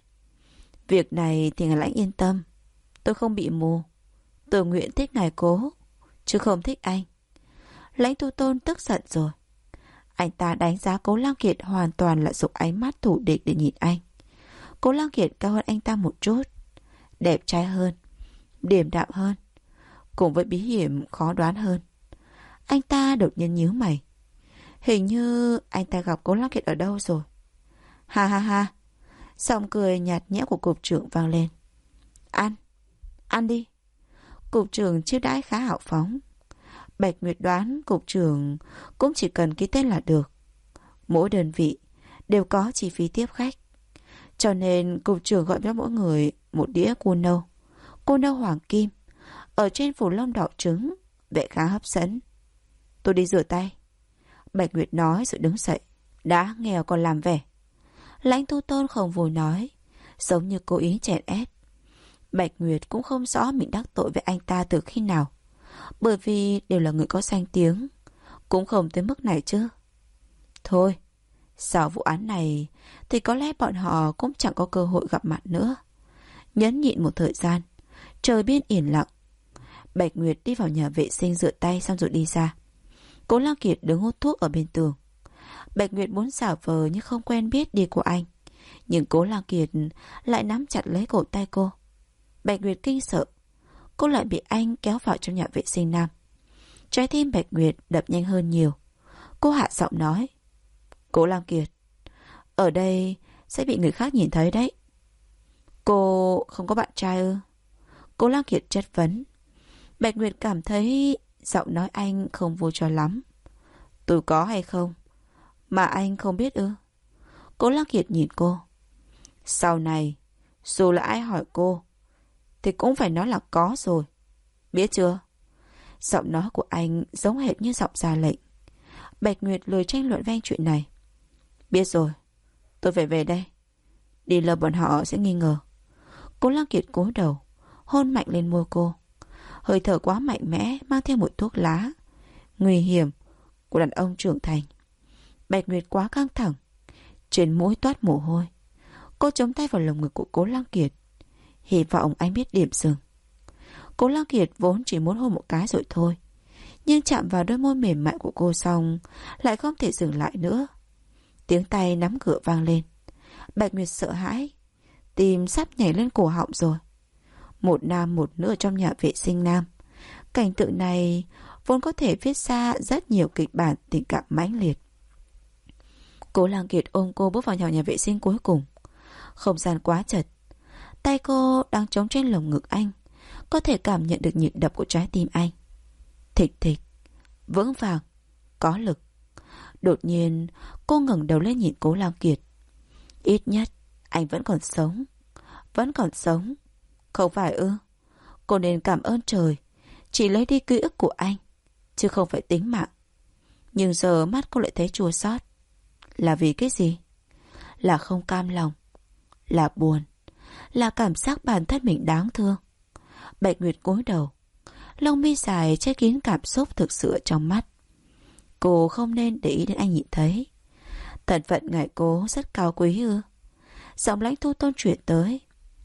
Việc này thì ngài Lãnh yên tâm. Tôi không bị mù. Tôi nguyện thích ngài Cố, chứ không thích anh. Lãnh Tu Tôn tức giận rồi. Anh ta đánh giá Cố Lang Kiệt hoàn toàn là dùng ánh mắt thủ địch để nhìn anh. Cố Lang Kiệt cao hơn anh ta một chút. Đẹp trai hơn, điềm đạm hơn, cùng với bí hiểm khó đoán hơn. Anh ta đột nhiên nhíu mày. Hình như anh ta gặp Cố Lang Kiệt ở đâu rồi. Ha ha ha. Giọng cười nhạt nhẽo của cục trưởng vang lên. Ăn đi. Cục trưởng chiêu đãi khá hào phóng. Bạch Nguyệt đoán cục trưởng cũng chỉ cần ký tên là được. Mỗi đơn vị đều có chi phí tiếp khách. Cho nên cục trưởng gọi cho mỗi người một đĩa cua nâu hoàng kim, ở trên phủ lông đỏ trứng, vẻ khá hấp dẫn. Tôi đi rửa tay. Bạch Nguyệt nói rồi đứng dậy. Đã nghèo còn làm vẻ. Lãnh Tu Tôn không vui nói, giống như cố ý chèn ép. Bạch Nguyệt cũng không rõ mình đắc tội với anh ta từ khi nào, bởi vì đều là người có danh tiếng, cũng không tới mức này chứ. Thôi, sau vụ án này thì có lẽ bọn họ cũng chẳng có cơ hội gặp mặt nữa. Nhẫn nhịn một thời gian, trời biên yên lặng. Bạch Nguyệt đi vào nhà vệ sinh rửa tay xong rồi đi ra. Cố Lang Kiệt đứng hút thuốc ở bên tường. Bạch Nguyệt muốn giả vờ như không quen biết đi của anh, nhưng Cố Lang Kiệt lại nắm chặt lấy cổ tay cô. Bạch Nguyệt kinh sợ. Cô lại bị anh kéo vào trong nhà vệ sinh nam. Trái tim Bạch Nguyệt đập nhanh hơn nhiều. Cô hạ giọng nói. Cố Lang Kiệt, ở đây sẽ bị người khác nhìn thấy đấy. Cô không có bạn trai ư? Cố Lang Kiệt chất vấn. Bạch Nguyệt cảm thấy giọng nói anh không vui cho lắm. Tôi có hay không mà anh không biết ư? Cố Lang Kiệt nhìn cô. Sau này dù là ai hỏi cô thì cũng phải nói là có rồi. Biết chưa? Giọng nói của anh giống hệt như giọng ra lệnh. Bạch Nguyệt lười tranh luận với anh chuyện này. Biết rồi, tôi phải về đây. Đi lâu bọn họ sẽ nghi ngờ. Cố Lăng Kiệt cúi đầu, hôn mạnh lên môi cô. Hơi thở quá mạnh mẽ, mang theo mùi thuốc lá nguy hiểm của đàn ông trưởng thành. Bạch Nguyệt quá căng thẳng, trên mũi toát mồ hôi. Cô chống tay vào lồng ngực của Cố Lăng Kiệt, hy vọng anh biết điểm dừng. Cố Lăng Kiệt vốn chỉ muốn hôn một cái rồi thôi, nhưng chạm vào đôi môi mềm mại của cô xong lại không thể dừng lại nữa. Tiếng tay nắm cửa vang lên. Bạch Nguyệt sợ hãi, tim sắp nhảy lên cổ họng rồi. Một nam một nữ trong nhà vệ sinh nam. Cảnh tượng này vốn có thể viết ra rất nhiều kịch bản tình cảm mãnh liệt. Cố Lăng Kiệt ôm cô bước vào nhà vệ sinh cuối cùng. Không gian quá chật. Tay cô đang chống trên lồng ngực anh, có thể cảm nhận được nhịp đập của trái tim anh. Thịch thịch, vững vàng, có lực. Đột nhiên cô ngẩng đầu lên nhìn Cố Lăng Kiệt. Ít nhất anh vẫn còn sống. Vẫn còn sống. Không phải ư? Cô nên cảm ơn trời, chỉ lấy đi ký ức của anh, chứ không phải tính mạng. Nhưng giờ mắt cô lại thấy chua xót. Là vì cái gì? Là không cam lòng, là buồn, là cảm giác bản thân mình đáng thương. Bạch Nguyệt cúi đầu, lông mi dài che kín cảm xúc thực sự trong mắt. Cô không nên để ý đến anh nhìn thấy. Thân phận ngài Cố rất cao quý ư? Giọng Lãnh Thu Tôn chuyển tới.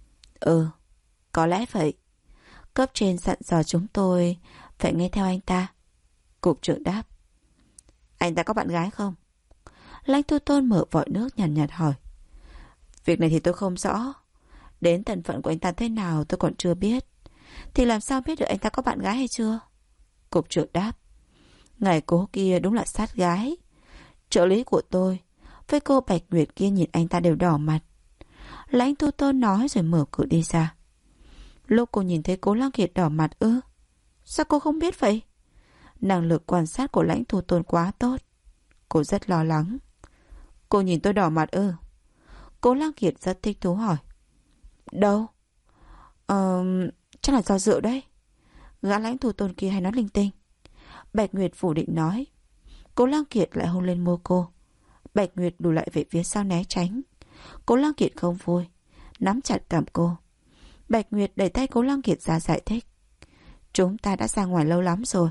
Có lẽ vậy. Cấp trên dặn dò chúng tôi phải nghe theo anh ta. Cục trưởng đáp. Anh ta có bạn gái không? Lãnh Thu Tôn mở vòi nước nhàn nhạt hỏi. Việc này thì tôi không rõ. Đến thân phận của anh ta thế nào tôi còn chưa biết. Thì làm sao biết được anh ta có bạn gái hay chưa? Cục trưởng đáp. Ngài Cố kia đúng là sát gái. Trợ lý của tôi với cô Bạch Nguyệt kia nhìn anh ta đều đỏ mặt. Lãnh Thu Tôn nói rồi mở cửa đi ra. Lúc cô nhìn thấy Cố Lăng Kiệt đỏ mặt ư? Sao cô không biết vậy? Năng lực quan sát của Lãnh Thu Tôn quá tốt. Cô rất lo lắng. Cô nhìn tôi đỏ mặt ư? Cố Lăng Kiệt rất thích thú hỏi. Đâu? Chắc là do rượu đấy. Gã Lãnh Thu Tôn kia hay nói linh tinh. Bạch Nguyệt phủ định nói. Cố Lăng Kiệt lại hôn lên môi cô. Bạch Nguyệt lùi lại về phía sau né tránh. Cố Lăng Kiệt không vui, nắm chặt cầm cô. Bạch Nguyệt đẩy tay Cố Lăng Kiệt ra giải thích. Chúng ta đã ra ngoài lâu lắm rồi.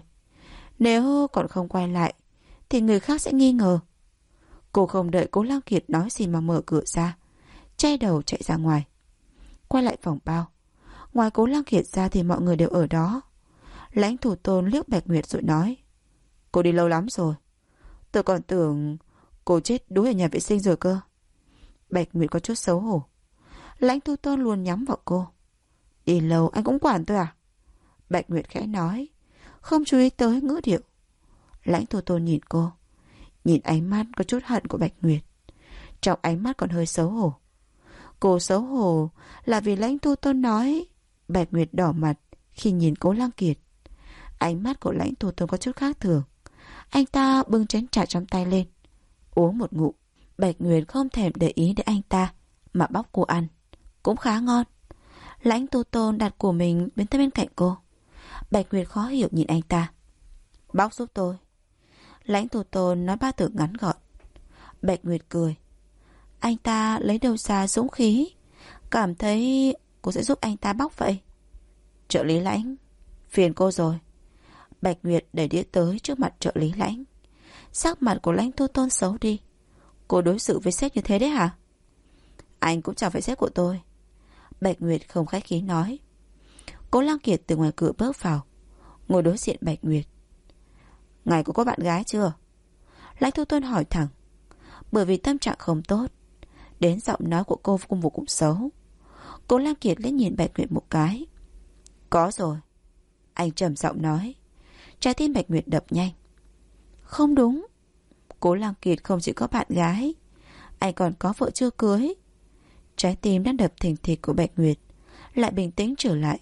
Nếu còn không quay lại thì người khác sẽ nghi ngờ. Cô không đợi Cố Lăng Kiệt nói gì mà mở cửa ra, che đầu chạy ra ngoài. Quay lại phòng bao. Ngoài Cố Lăng Kiệt ra thì mọi người đều ở đó. Lãnh Thủ Tôn liếc Bạch Nguyệt rồi nói. Cô đi lâu lắm rồi. Tôi còn tưởng cô chết đuối ở nhà vệ sinh rồi cơ. Bạch Nguyệt có chút xấu hổ. Lãnh Thu Tôn luôn nhắm vào cô. Đi lâu anh cũng quản tôi à? Bạch Nguyệt khẽ nói, không chú ý tới ngữ điệu. Lãnh Thu Tôn nhìn cô, nhìn ánh mắt có chút hận của Bạch Nguyệt. Trong ánh mắt còn hơi xấu hổ. Cô xấu hổ là vì Lãnh Thu Tôn nói. Bạch Nguyệt đỏ mặt khi nhìn Cố Lăng Kiệt. Ánh mắt của Lãnh Thu Tôn có chút khác thường. Anh ta bưng chén trà trong tay lên, uống một ngụm. Bạch Nguyệt không thèm để ý đến anh ta mà bóc cô ăn, cũng khá ngon. Lãnh Thu Tôn đặt của mình đến tới bên cạnh cô. Bạch Nguyệt khó hiểu nhìn anh ta. Bóc giúp tôi. Lãnh Thu Tôn nói ba từ ngắn gọn. Bạch Nguyệt cười. Anh ta lấy đâu ra dũng khí, cảm thấy cô sẽ giúp anh ta bóc vậy. Trợ lý Lãnh, phiền cô rồi. Bạch Nguyệt đẩy đĩa tới trước mặt trợ lý Lãnh. Sắc mặt của Lãnh Thu Tôn xấu đi. Cô đối xử với sếp như thế đấy hả? Anh cũng chẳng phải sếp của tôi. Bạch Nguyệt không khách khí nói. Cố Lăng Kiệt từ ngoài cửa bước vào, ngồi đối diện Bạch Nguyệt. Ngài có bạn gái chưa? Lãnh Thu Tôn hỏi thẳng. Bởi vì tâm trạng không tốt, đến giọng nói của cô vô cùng xấu. Cố Lăng Kiệt liếc nhìn Bạch Nguyệt một cái. Có rồi, anh trầm giọng nói. Trái tim Bạch Nguyệt đập nhanh. Không đúng, Cố Lăng Kiệt không chỉ có bạn gái, anh còn có vợ chưa cưới. Trái tim đang đập thình thịch của Bạch Nguyệt lại bình tĩnh trở lại.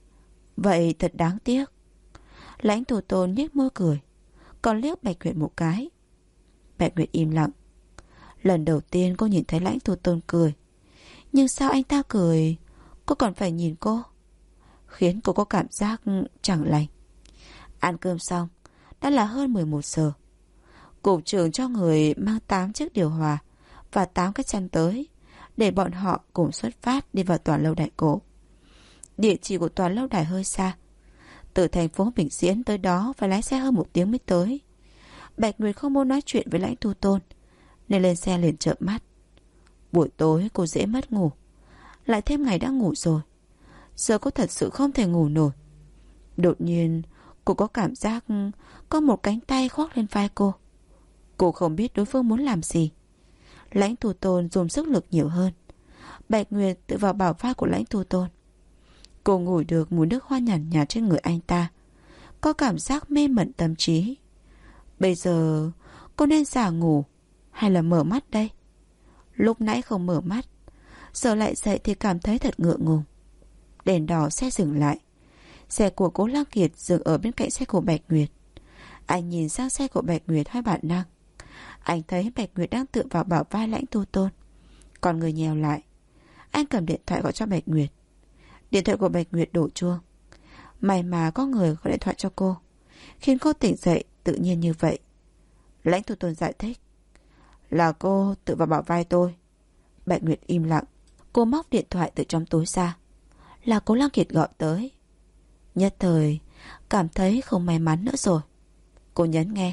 Vậy thật đáng tiếc. Lãnh Thu Tôn nhếch môi cười, còn liếc Bạch Nguyệt một cái. Bạch Nguyệt im lặng. Lần đầu tiên cô nhìn thấy Lãnh Thu Tôn cười. Nhưng sao anh ta cười cô còn phải nhìn cô? khiến cô có cảm giác chẳng lành. Ăn cơm xong, đã là hơn 11 giờ. Cục trưởng cho người mang 8 chiếc điều hòa và 8 cái chăn tới, để bọn họ cùng xuất phát đi vào tòa lâu đài cổ. Địa chỉ của tòa lâu đài hơi xa. Từ thành phố Bình Diễn tới đó phải lái xe hơn 1 tiếng mới tới. Bạch Nguyệt không muốn nói chuyện với Lãnh Tu Tôn, nên lên xe liền trợn mắt. Buổi tối cô dễ mất ngủ, lại thêm ngày đã ngủ rồi. Giờ cô thật sự không thể ngủ nổi. Đột nhiên cô có cảm giác có một cánh tay khoác lên vai cô. Cô không biết đối phương muốn làm gì. Lãnh Tu Tôn dùng sức lực nhiều hơn. Bạch Nguyệt tự vào bảo vai của Lãnh Tu Tôn. Cô ngửi được mùi nước hoa nhàn nhạt trên người anh ta, có cảm giác mê mẩn tâm trí. Bây giờ cô nên giả ngủ hay là mở mắt đây? Lúc nãy không mở mắt, giờ lại dậy thì cảm thấy thật ngượng ngùng. Đèn đỏ xe dừng lại. Xe của Cố Lăng Kiệt dừng ở bên cạnh xe của Bạch Nguyệt. Anh nhìn sang xe của Bạch Nguyệt hai bản năng. Anh thấy Bạch Nguyệt đang tựa vào bảo vai Lãnh Tu Tôn, còn người nhèo lại. Anh cầm điện thoại gọi cho Bạch Nguyệt. Điện thoại của Bạch Nguyệt đổ chuông. May mà có người gọi điện thoại cho cô, khiến cô tỉnh dậy tự nhiên như vậy. Lãnh Tu Tôn giải thích. Là cô tự vào bảo vai tôi. Bạch Nguyệt im lặng. Cô móc điện thoại từ trong túi ra. Là Cố Lăng Kiệt gọi tới. Nhất thời cảm thấy không may mắn nữa rồi. Cô nhấn nghe.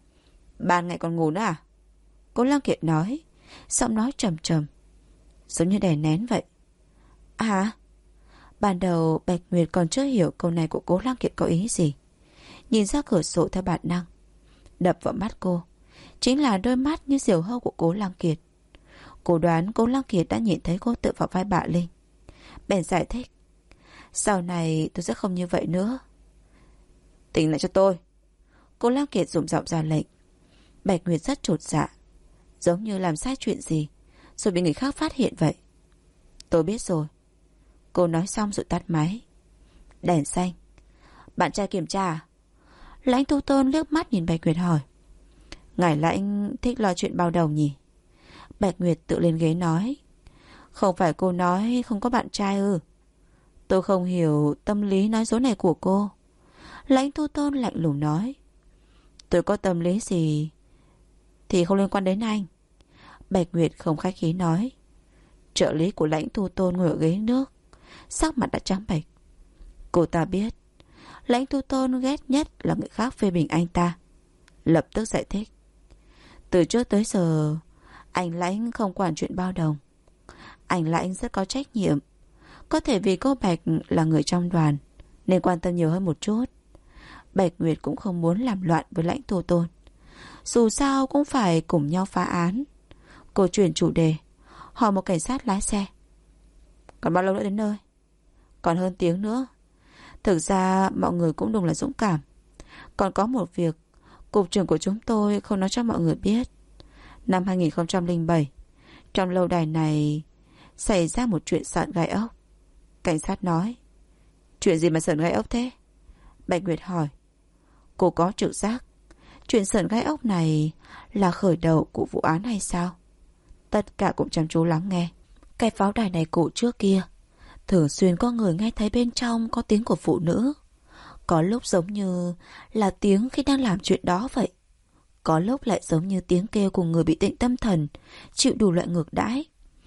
Ban ngày còn ngủ nữa à? Cố Lăng Kiệt nói, giọng nói trầm trầm, giống như đè nén vậy. À? Ban đầu Bạch Nguyệt còn chưa hiểu câu này của Cố Lăng Kiệt có ý gì. Nhìn ra cửa sổ theo bản năng. Đập vào mắt cô chính là đôi mắt như diều hâu của Cố Lăng Kiệt. Cô đoán Cố Lăng Kiệt đã nhìn thấy cô tựa vào vai Bạ Linh, bèn giải thích. Sau này tôi sẽ không như vậy nữa. Tỉnh lại cho tôi. Cố Lăng Kiệt dùng giọng ra lệnh. Bạch Nguyệt rất chột dạ, giống như làm sai chuyện gì rồi bị người khác phát hiện vậy. Tôi biết rồi. Cô nói xong rồi tắt máy. Đèn xanh. Bạn trai kiểm tra à? Lãnh Tu Tôn liếc mắt nhìn Bạch Nguyệt hỏi. Ngài Lãnh thích lo chuyện bao đồng nhỉ? Bạch Nguyệt tự lên ghế nói. Không phải cô nói không có bạn trai ư? Tôi không hiểu tâm lý nói dối này của cô. Lãnh Tu Tôn lạnh lùng nói. Tôi có tâm lý gì thì không liên quan đến anh. Bạch Nguyệt không khách khí nói. Trợ lý của Lãnh Tu Tôn ngồi ở ghế nước, sắc mặt đã trắng bệch. Cô ta biết Lãnh Tu Tôn ghét nhất là người khác phê bình anh ta. Lập tức giải thích. Từ trước tới giờ anh Lãnh không quản chuyện bao đồng. Anh Lãnh rất có trách nhiệm. Có thể vì cô Bạch là người trong đoàn nên quan tâm nhiều hơn một chút. Bạch Nguyệt cũng không muốn làm loạn với Lãnh Tu Tôn. Dù sao cũng phải cùng nhau phá án. Cô chuyển chủ đề, hỏi một cảnh sát lái xe. Còn bao lâu nữa đến nơi? Còn hơn tiếng nữa. Thực ra mọi người cũng đúng là dũng cảm. Còn có một việc cục trưởng của chúng tôi không nói cho mọi người biết. Năm 2007, trong lâu đài này xảy ra một chuyện sợn gai ốc. Cảnh sát nói. Chuyện gì mà sợn gai ốc thế? Bạch Nguyệt hỏi. Cô có trực giác chuyện sợn gai ốc này là khởi đầu của vụ án hay sao? Tất cả cũng chăm chú lắng nghe. Cái pháo đài này cũ trước kia thường xuyên có người nghe thấy bên trong có tiếng của phụ nữ. Có lúc giống như là tiếng khi đang làm chuyện đó vậy. Có lúc lại giống như tiếng kêu của người bị bệnh tâm thần, chịu đủ loại ngược đãi.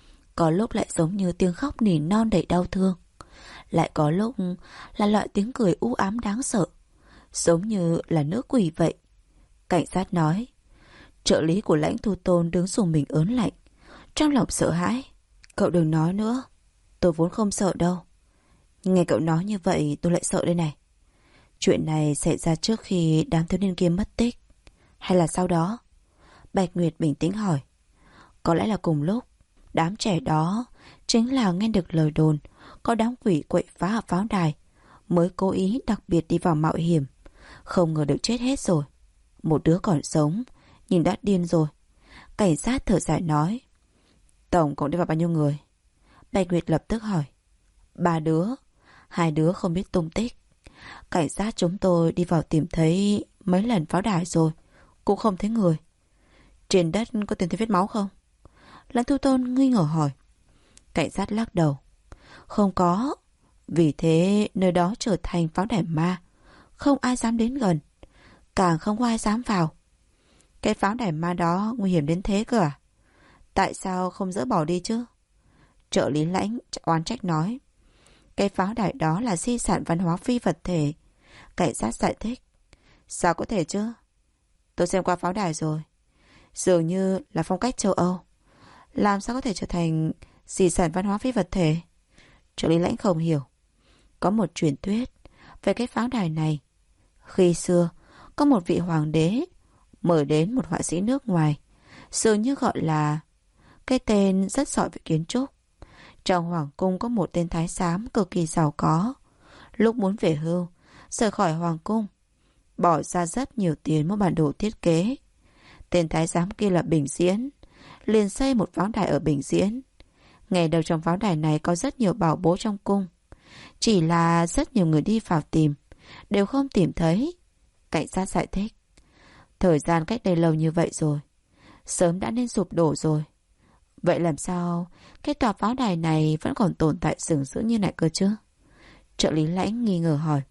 Có lúc lại giống như tiếng khóc nỉ non đầy đau thương. Lại có lúc là loại tiếng cười u ám đáng sợ, giống như là nữ quỷ vậy. Cảnh sát nói. Trợ lý của Lãnh Tu Tôn đứng dùng mình ớn lạnh, trong lòng sợ hãi. Cậu đừng nói nữa. Tôi vốn không sợ đâu. Nghe cậu nói như vậy tôi lại sợ đây này. Chuyện này xảy ra trước khi đám thiếu niên kia mất tích hay là sau đó? Bạch Nguyệt bình tĩnh hỏi. Có lẽ là cùng lúc. Đám trẻ đó chính là nghe được lời đồn có đám quỷ quậy phá ở pháo đài, mới cố ý đặc biệt đi vào mạo hiểm. Không ngờ được chết hết rồi. Một đứa còn sống, nhìn đã điên rồi. Cảnh sát thở dài nói. Tổng cộng đi vào bao nhiêu người? Bạch Nguyệt lập tức hỏi. 3 đứa. 2 đứa không biết tung tích. Cảnh sát chúng tôi đi vào tìm thấy mấy lần pháo đài rồi, cũng không thấy người. Trên đất có tìm thấy vết máu không? Lãnh Tu Tôn nghi ngờ hỏi. Cảnh sát lắc đầu. Không có. Vì thế nơi đó trở thành pháo đài ma, không ai dám đến gần, càng không có ai dám vào. Cái pháo đài ma đó nguy hiểm đến thế cơ à? Tại sao không dỡ bỏ đi chứ? Trợ lý Lãnh oán trách nói. Cái pháo đài đó là di sản văn hóa phi vật thể. Cảnh sát giải thích. Sao có thể chứ? Tôi xem qua pháo đài rồi. Dường như là phong cách châu Âu. Làm sao có thể trở thành di sản văn hóa phi vật thể? Trợ lý Lãnh không hiểu. Có một truyền thuyết về cái pháo đài này. Khi xưa, có một vị hoàng đế mời đến một họa sĩ nước ngoài, dường như gọi là... Cái tên rất giỏi về kiến trúc. Trong hoàng cung có một tên thái giám cực kỳ giàu có. Lúc muốn về hưu, rời khỏi hoàng cung, bỏ ra rất nhiều tiền mua bản đồ thiết kế. Tên thái giám kia là Bình Diễn, liền xây một pháo đài ở Bình Diễn. Ngày đầu trong pháo đài này có rất nhiều bảo bối trong cung. Chỉ là rất nhiều người đi vào tìm, đều không tìm thấy. Cảnh sát giải thích. Thời gian cách đây lâu như vậy rồi, sớm đã nên sụp đổ rồi. Vậy làm sao cái tòa pháo đài này vẫn còn tồn tại sừng sững như này cơ chứ? Trợ lý Lãnh nghi ngờ hỏi.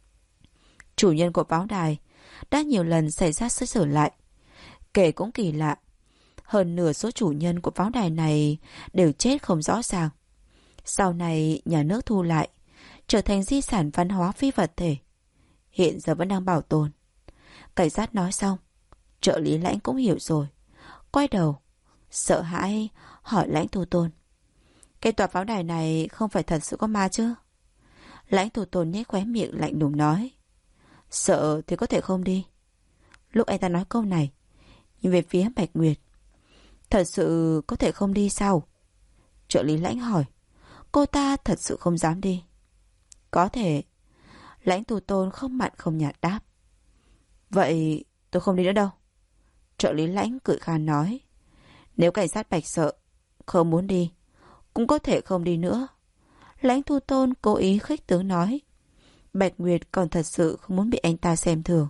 Chủ nhân của pháo đài đã nhiều lần xảy ra xét xử lại. Kể cũng kỳ lạ, hơn nửa số chủ nhân của pháo đài này đều chết không rõ ràng. Sau này nhà nước thu lại, trở thành di sản văn hóa phi vật thể. Hiện giờ vẫn đang bảo tồn. Cảnh sát nói xong, trợ lý Lãnh cũng hiểu rồi. Quay đầu, sợ hãi hỏi Lãnh Thu Tôn. Cái tòa pháo đài này không phải thật sự có ma chứ? Lãnh Thu Tôn nhếch khóe miệng lạnh lùng nói. Sợ thì có thể không đi. Lúc anh ta nói câu này, nhìn về phía Bạch Nguyệt. Thật sự có thể không đi sao? Trợ lý Lãnh hỏi. Cô ta thật sự không dám đi. Có thể. Lãnh Thu Tôn không mặn không nhạt đáp. Vậy tôi không đi nữa đâu. Trợ lý Lãnh cười khan nói. Nếu cảnh sát Bạch sợ không muốn đi, cũng có thể không đi nữa. Lãnh Thu Tôn cố ý khích tướng nói. Bạch Nguyệt còn thật sự không muốn bị anh ta xem thường.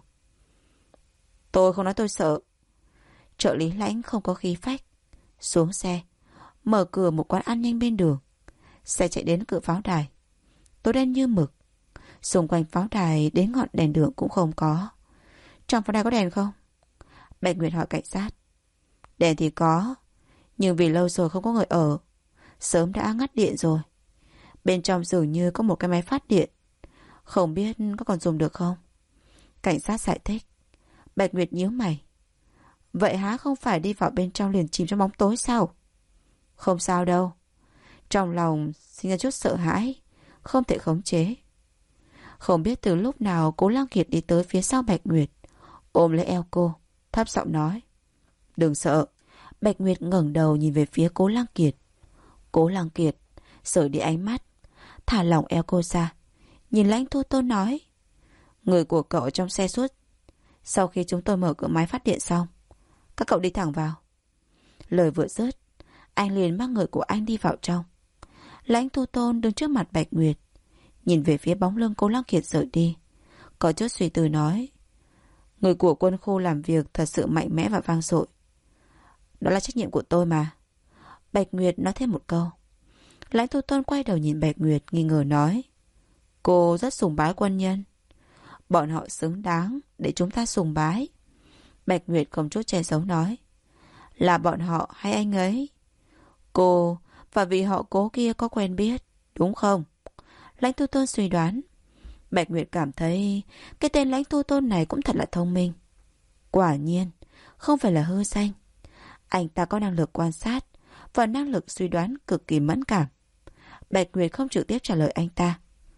Tôi không nói tôi sợ. Trợ lý Lãnh không có khí phách. Xuống xe, mở cửa một quán ăn nhanh bên đường. Xe chạy đến cửa pháo đài. Tối đen như mực. Xung quanh pháo đài đến ngọn đèn đường cũng không có. Trong pháo đài có đèn không? Bạch Nguyệt hỏi cảnh sát. Đèn thì có, nhưng vì lâu rồi không có người ở, sớm đã ngắt điện rồi. Bên trong dường như có một cái máy phát điện, không biết có còn dùng được không? Cảnh sát giải thích. Bạch Nguyệt nhíu mày. Vậy há không phải đi vào bên trong liền chìm trong bóng tối sao? Không sao đâu. Trong lòng sinh ra chút sợ hãi, không thể khống chế. Không biết từ lúc nào Cố Lăng Kiệt đi tới phía sau Bạch Nguyệt, ôm lấy eo cô, thấp giọng nói. Đừng sợ. Bạch Nguyệt ngẩng đầu nhìn về phía Cố Lăng Kiệt. Cố Lăng Kiệt rời đi ánh mắt, thả lỏng eo cô ra, nhìn Lãnh Thu Tôn nói. Người của cậu trong xe suốt. Sau khi chúng tôi mở cửa máy phát điện xong, các cậu đi thẳng vào. Lời vừa dứt, anh liền mang người của anh đi vào trong. Lãnh Thu Tôn đứng trước mặt Bạch Nguyệt, nhìn về phía bóng lưng Cố Lăng Kiệt rời đi, có chút suy tư nói. Người của quân khu làm việc thật sự mạnh mẽ và vang dội. Đó là trách nhiệm của tôi mà. Bạch Nguyệt nói thêm một câu. Lãnh Thu Tôn quay đầu nhìn Bạch Nguyệt nghi ngờ nói. Cô rất sùng bái quân nhân. Bọn họ xứng đáng để chúng ta sùng bái. Bạch Nguyệt không chút che giấu nói. Là bọn họ hay anh ấy? Cô và vị họ Cố kia có quen biết, đúng không? Lãnh Thu Tôn suy đoán. Bạch Nguyệt cảm thấy cái tên Lãnh Thu Tôn này cũng thật là thông minh. Quả nhiên, không phải là hư danh. Anh ta có năng lực quan sát và năng lực suy đoán cực kỳ mẫn cảm. Bạch Nguyệt không trực tiếp trả lời anh ta.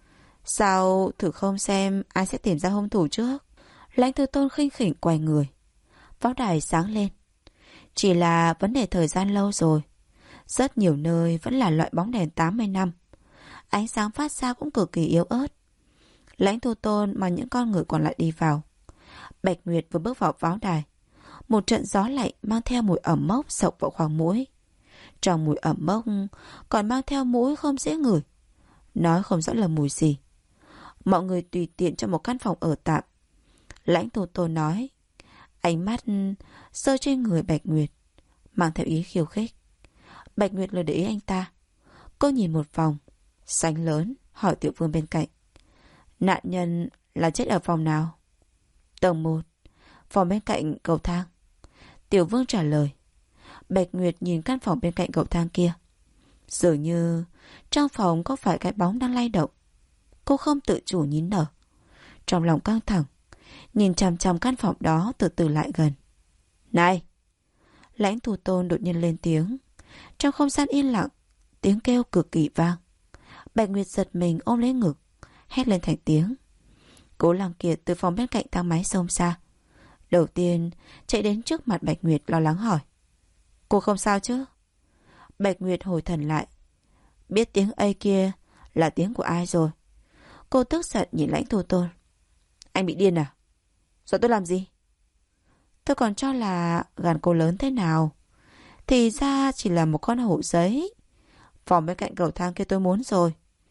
Sao thử không xem ai sẽ tìm ra hung thủ trước? Lãnh Thu Tôn khinh khỉnh quay người. Pháo đài sáng lên. Chỉ là vấn đề thời gian lâu rồi. Rất nhiều nơi vẫn là loại bóng đèn 80 năm. Ánh sáng phát ra cũng cực kỳ yếu ớt. Lãnh Thu Tôn mà những con người còn lại đi vào. Bạch Nguyệt vừa bước vào pháo đài. Một trận gió lạnh mang theo mùi ẩm mốc sộc vào khoang mũi. Trong mùi ẩm mốc còn mang theo mũi không dễ ngửi. Nói không rõ là mùi gì. Mọi người tùy tiện cho một căn phòng ở tạm. Lãnh Thu Tôn nói. Ánh mắt rơi trên người Bạch Nguyệt, mang theo ý khiêu khích. Bạch Nguyệt lời để ý anh ta. Cô nhìn một vòng, sảnh lớn, hỏi Tiểu Vương bên cạnh. Nạn nhân là chết ở phòng nào? Tầng 1, phòng bên cạnh cầu thang. Tiểu Vương trả lời. Bạch Nguyệt nhìn căn phòng bên cạnh cầu thang kia. Dường như trong phòng có phải cái bóng đang lay động. Cô không tự chủ nín nở. Trong lòng căng thẳng, nhìn chằm chằm căn phòng đó từ từ lại gần. Này! Lãnh Thủ Tôn đột nhiên lên tiếng. Trong không gian yên lặng, tiếng kêu cực kỳ vang. Bạch Nguyệt giật mình ôm lấy ngực, hét lên thành tiếng. Cố Lăng Kiệt từ phòng bên cạnh thang máy xông xa. Đầu tiên chạy đến trước mặt Bạch Nguyệt lo lắng hỏi. Cô không sao chứ? Bạch Nguyệt hồi thần lại. Biết tiếng A kia là tiếng của ai rồi? Cô tức giận nhìn Lãnh Thủ Tôn. Anh bị điên à? Rồi tôi làm gì? Tôi còn cho là gan cô lớn thế nào. Thì ra chỉ là một con hổ giấy. Phòng bên cạnh cầu thang kia tôi muốn rồi.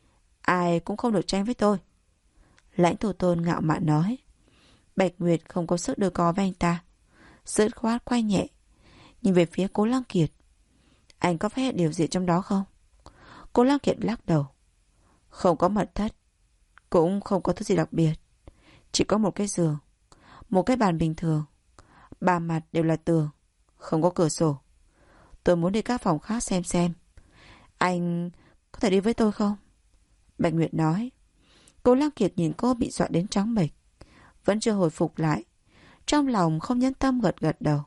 Ai cũng không được tranh với tôi. Lãnh Thủ Tôn ngạo mạn nói. Bạch Nguyệt không có sức đưa co với anh ta. Dứt khoát quay nhẹ, nhìn về phía Cố Lăng Kiệt. Anh có phát hiện điều gì trong đó không? Cố Lăng Kiệt lắc đầu. Không có mật thất, cũng không có thứ gì đặc biệt. Chỉ có một cái giường, một cái bàn bình thường. Ba mặt đều là tường, không có cửa sổ. Tôi muốn đi các phòng khác xem. Anh có thể đi với tôi không? Bạch Nguyệt nói. Cố Lăng Kiệt nhìn cô bị dọa đến trắng bệch, vẫn chưa hồi phục lại. Trong lòng không nhẫn tâm gật gật đầu.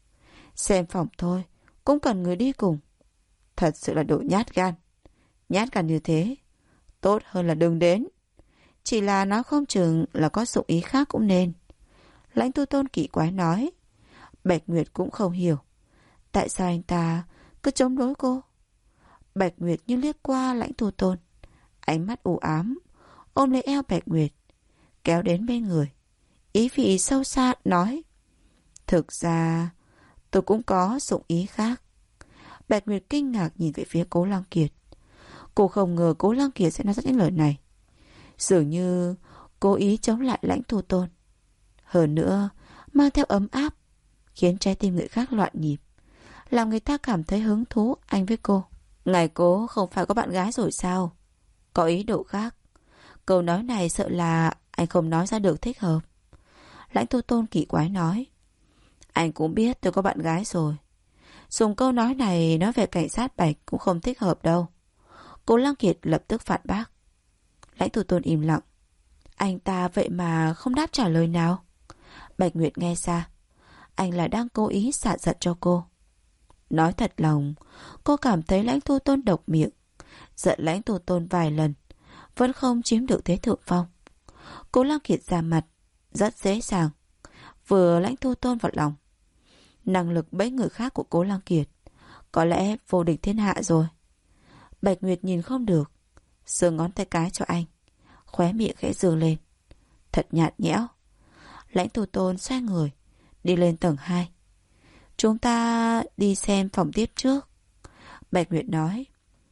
Xem phòng thôi, cũng cần người đi cùng. Thật sự là đồ nhát gan. Nhát gan như thế, tốt hơn là đừng đến. Chỉ là nói không chừng là có dụng ý khác cũng nên. Lãnh Tu Tôn kỳ quái nói. Bạch Nguyệt cũng không hiểu. Tại sao anh ta cứ chống đối cô? Bạch Nguyệt như liếc qua Lãnh Tu Tôn. Ánh mắt u ám, ôm lấy eo Bạch Nguyệt, kéo đến bên người. Ý vị sâu xa nói. Thực ra tôi cũng có dụng ý khác. Bạch Nguyệt kinh ngạc nhìn về phía Cố Lăng Kiệt. Cô không ngờ Cố Lăng Kiệt sẽ nói ra những lời này. Dường như cố ý chống lại Lãnh Tu Tôn. Hơn nữa mang theo ấm áp, khiến trái tim người khác loạn nhịp, làm người ta cảm thấy hứng thú anh với cô. Ngài Cố không phải có bạn gái rồi sao? Có ý đồ khác. Câu nói này sợ là anh không nói ra được thích hợp. Lãnh Tu Tôn kỳ quái nói. Anh cũng biết tôi có bạn gái rồi. Dùng câu nói này nói về cảnh sát Bạch cũng không thích hợp đâu. Cố Lăng Kiệt lập tức phản bác. Lãnh Tu Tôn im lặng. Anh ta vậy mà không đáp trả lời nào. Bạch Nguyệt nghe ra, anh là đang cố ý xả giận cho cô. Nói thật lòng, cô cảm thấy Lãnh Tu Tôn độc miệng. Giận Lãnh Tu Tôn vài lần, vẫn không chiếm được thế thượng phong. Cố Lăng Kiệt ra mặt rất dễ dàng, vừa Lãnh Tu Tôn vào lòng. Năng lực bẫy người khác của Cố Lăng Kiệt có lẽ vô địch thiên hạ rồi. Bạch Nguyệt nhìn không được, giơ ngón tay cái cho anh, khóe miệng khẽ dương lên. Thật nhạt nhẽo. Lãnh Tu Tôn xoay người, đi lên tầng 2. Chúng ta đi xem phòng tiếp trước. Bạch Nguyệt nói.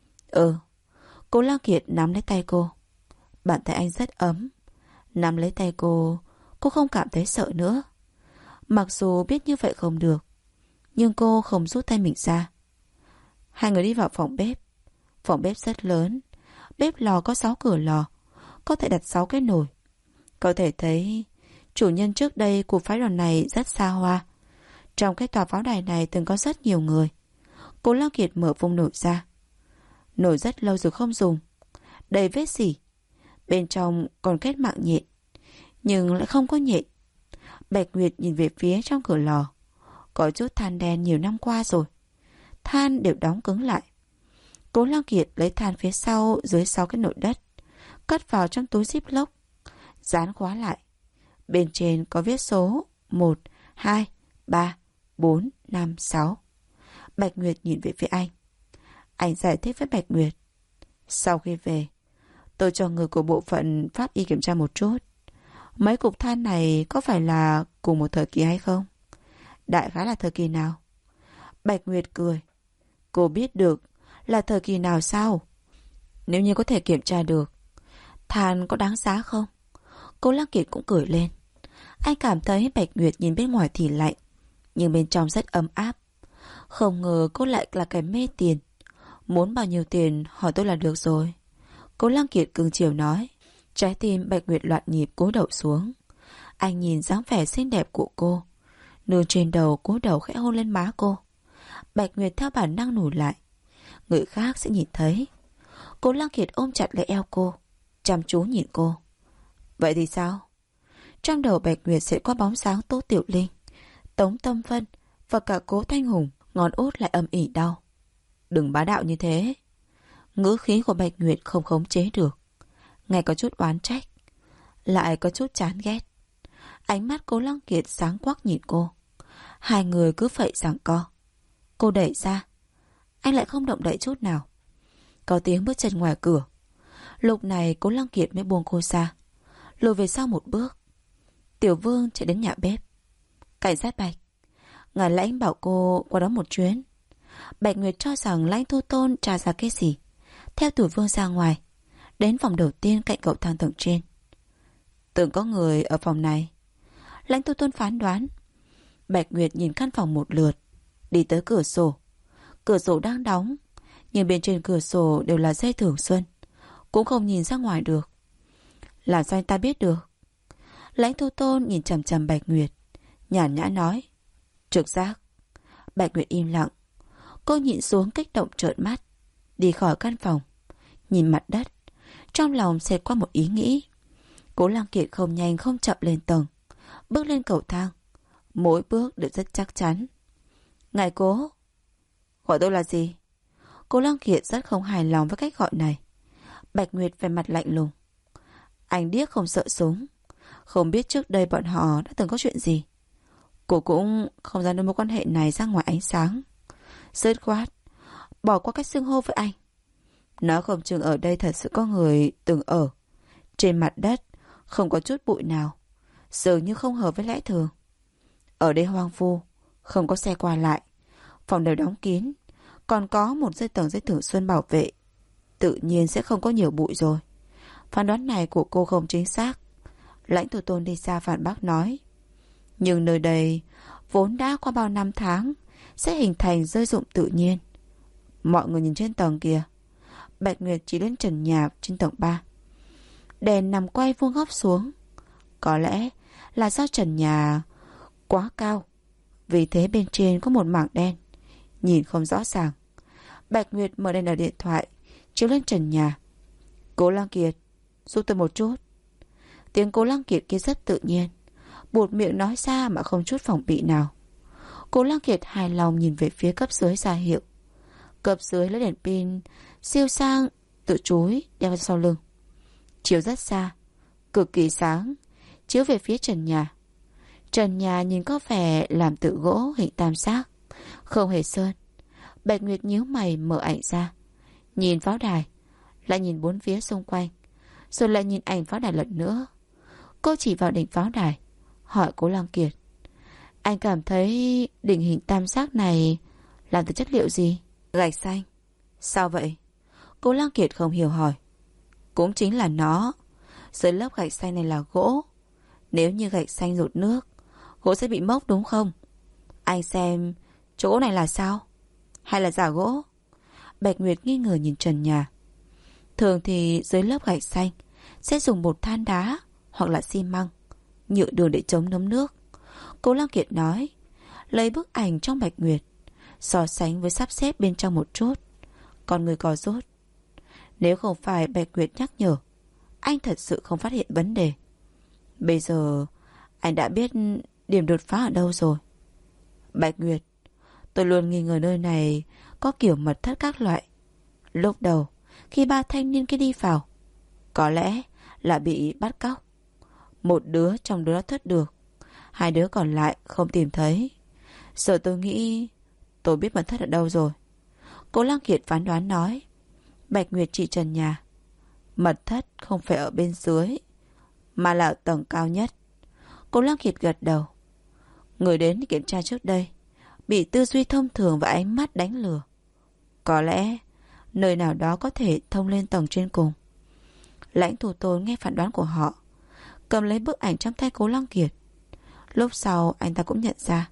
Cố Lăng Kiệt nắm lấy tay cô. Bàn tay anh rất ấm. Nắm lấy tay cô không cảm thấy sợ nữa. Mặc dù biết như vậy không được, nhưng cô không rút tay mình ra. Hai người đi vào phòng bếp. Phòng bếp rất lớn. Bếp lò có 6 cửa lò, có thể đặt 6 cái nồi. Có thể thấy chủ nhân trước đây của phái đoàn này rất xa hoa. Trong cái tòa pháo đài này từng có rất nhiều người. Cố Lăng Kiệt mở vung nồi ra. Nồi rất lâu rồi không dùng, đầy vết xỉ. Bên trong còn kết mạng nhện, nhưng lại không có nhện. Bạch Nguyệt nhìn về phía trong cửa lò. Có chút than đen nhiều năm qua rồi. Than đều đóng cứng lại. Cố Lăng Kiệt lấy than phía sau dưới 6 cái nồi đất, cất vào trong túi ziploc, dán khóa lại. Bên trên có viết số 1, 2, 3, 4, 5, 6. Bạch Nguyệt nhìn về phía anh. Anh giải thích với Bạch Nguyệt. Sau khi về, tôi cho người của bộ phận pháp y kiểm tra một chút. Mấy cục than này có phải là cùng một thời kỳ hay không? Đại khái là thời kỳ nào? Bạch Nguyệt cười. Cô biết được là thời kỳ nào sao? Nếu như có thể kiểm tra được, than có đáng giá không? Cố Lăng Kiệt cũng cười lên. Anh cảm thấy Bạch Nguyệt nhìn bên ngoài thì lạnh, nhưng bên trong rất ấm áp. Không ngờ cô lại là cái mê tiền. Muốn bao nhiêu tiền hỏi tôi là được rồi. Cố Lăng Kiệt cưng chiều nói. Trái tim Bạch Nguyệt loạn nhịp cúi đầu xuống. Anh nhìn dáng vẻ xinh đẹp của cô, nương trên đầu cúi đầu khẽ hôn lên má cô. Bạch Nguyệt theo bản năng lùi lại. Người khác sẽ nhìn thấy. Cố Lăng Kiệt ôm chặt lấy eo cô, chăm chú nhìn cô. Vậy thì sao? Trong đầu Bạch Nguyệt sẽ qua bóng sáng Tô Tiểu Linh, Tống Tâm Vân và cả Cố Thanh Hùng. Ngón út lại âm ỉ đau. Đừng bá đạo như thế. Ngữ khí của Bạch Nguyệt không khống chế được, ngay có chút oán trách, lại có chút chán ghét. Ánh mắt Cố Lăng Kiệt sáng quắc nhìn cô. Hai người cứ vậy giằng co. Cô đẩy ra, anh lại không động đậy chút nào. Có tiếng bước chân ngoài cửa. Lúc này Cố Lăng Kiệt mới buông cô ra, lùi về sau một bước. Tiểu Vương chạy đến nhà bếp. Cảnh sát Bạch, ngài Lãnh bảo cô qua đó một chuyến. Bạch Nguyệt cho rằng Lãnh Thu Tôn tra ra cái gì, theo Tiểu Vương ra ngoài, đến phòng đầu tiên cạnh cầu thang tầng trên. Tưởng có người ở phòng này, Lãnh Thu Tôn phán đoán. Bạch Nguyệt nhìn căn phòng một lượt, đi tới cửa sổ. Cửa sổ đang đóng, nhưng bên trên cửa sổ đều là dây thưởng xuân, cũng không nhìn ra ngoài được. Làm sao anh ta biết được? Lãnh Thu Tôn nhìn chằm chằm Bạch Nguyệt, nhàn nhã nói. Trực giác. Bạch Nguyệt im lặng. Cô nhịn xuống kích động trợn mắt, đi khỏi căn phòng, nhìn mặt đất. Trong lòng xẹt qua một ý nghĩ. Cố Lăng Kiệt không nhanh không chậm lên tầng, bước lên cầu thang. Mỗi bước đều rất chắc chắn. Ngài Cố. Gọi tôi là gì? Cố Lăng Kiệt rất không hài lòng với cách gọi này. Bạch Nguyệt vẻ mặt lạnh lùng. Anh điếc không sợ súng. Không biết trước đây bọn họ đã từng có chuyện gì. Cô cũng không dám đưa mối quan hệ này ra ngoài ánh sáng. Dứt khoát bỏ qua cách xưng hô với anh. Nó không chừng ở đây thật sự có người từng ở. Trên mặt đất không có chút bụi nào, dường như không hợp với lẽ thường. Ở đây hoang vu, không có xe qua lại, phòng đều đóng kín, còn có một dây thừng xuân bảo vệ. Tự nhiên sẽ không có nhiều bụi rồi. Phán đoán này của cô không chính xác. Lãnh Thu Tôn đi xa phản bác nói. Nhưng nơi đây vốn đã qua bao năm tháng sẽ hình thành rơi rụng tự nhiên. Mọi người nhìn trên tầng kìa. Bạch Nguyệt chỉ lên trần nhà trên tầng 3. Đèn nằm quay vuông góc xuống. Có lẽ là do trần nhà quá cao, vì thế bên trên có một mảng đen, nhìn không rõ ràng. Bạch Nguyệt mở đèn ở điện thoại, chiếu lên trần nhà. Cố Lăng Kiệt, giúp tôi một chút. Tiếng Cố Lăng Kiệt kia rất tự nhiên, buột miệng nói ra mà không chút phòng bị nào. Cố Lăng Kiệt hài lòng nhìn về phía cấp dưới ra hiệu. Cấp dưới lấy đèn pin siêu sang tự chúi đeo sau lưng. Chiếu rất xa, cực kỳ sáng, chiếu về phía trần nhà. Trần nhà nhìn có vẻ làm từ gỗ hình tam giác, không hề sơn. Bạch Nguyệt nhíu mày mở ảnh ra, nhìn pháo đài, lại nhìn bốn phía xung quanh, rồi lại nhìn ảnh pháo đài lần nữa. Cô chỉ vào đỉnh pháo đài, hỏi Cố Lăng Kiệt. Anh cảm thấy đỉnh hình tam giác này làm từ chất liệu gì? Gạch xanh. Sao vậy? Cố Lăng Kiệt không hiểu hỏi. Cũng chính là nó. Dưới lớp gạch xanh này là gỗ. Nếu như gạch xanh rụt nước, gỗ sẽ bị mốc đúng không? Anh xem chỗ này là sao? Hay là giả gỗ? Bạch Nguyệt nghi ngờ nhìn trần nhà. Thường thì dưới lớp gạch xanh sẽ dùng bột than đá hoặc là xi măng, nhựa đường để chống ngấm nước. Cố Lăng Kiệt nói, lấy bức ảnh trong Bạch Nguyệt so sánh với sắp xếp bên trong một chút. Con người có rốt. Nếu không phải Bạch Nguyệt nhắc nhở, anh thật sự không phát hiện vấn đề. Bây giờ anh đã biết điểm đột phá ở đâu rồi. Bạch Nguyệt, tôi luôn nghi ngờ nơi này có kiểu mật thất các loại. Lúc đầu khi ba thanh niên kia đi vào, có lẽ là bị bắt cóc. Một đứa trong đứa đã thoát được, hai đứa còn lại không tìm thấy. Giờ tôi nghĩ tôi biết mật thất ở đâu rồi. Cố Lăng Kiệt phán đoán nói. Bạch Nguyệt chỉ trần nhà. Mật thất không phải ở bên dưới, mà là ở tầng cao nhất. Cố Lăng Kiệt gật đầu. Người đến kiểm tra trước đây bị tư duy thông thường và ánh mắt đánh lừa. Có lẽ nơi nào đó có thể thông lên tầng trên cùng. Lãnh Thủ Tôn nghe phán đoán của họ, cầm lấy bức ảnh trong tay Cố Lăng Kiệt. Lúc sau anh ta cũng nhận ra,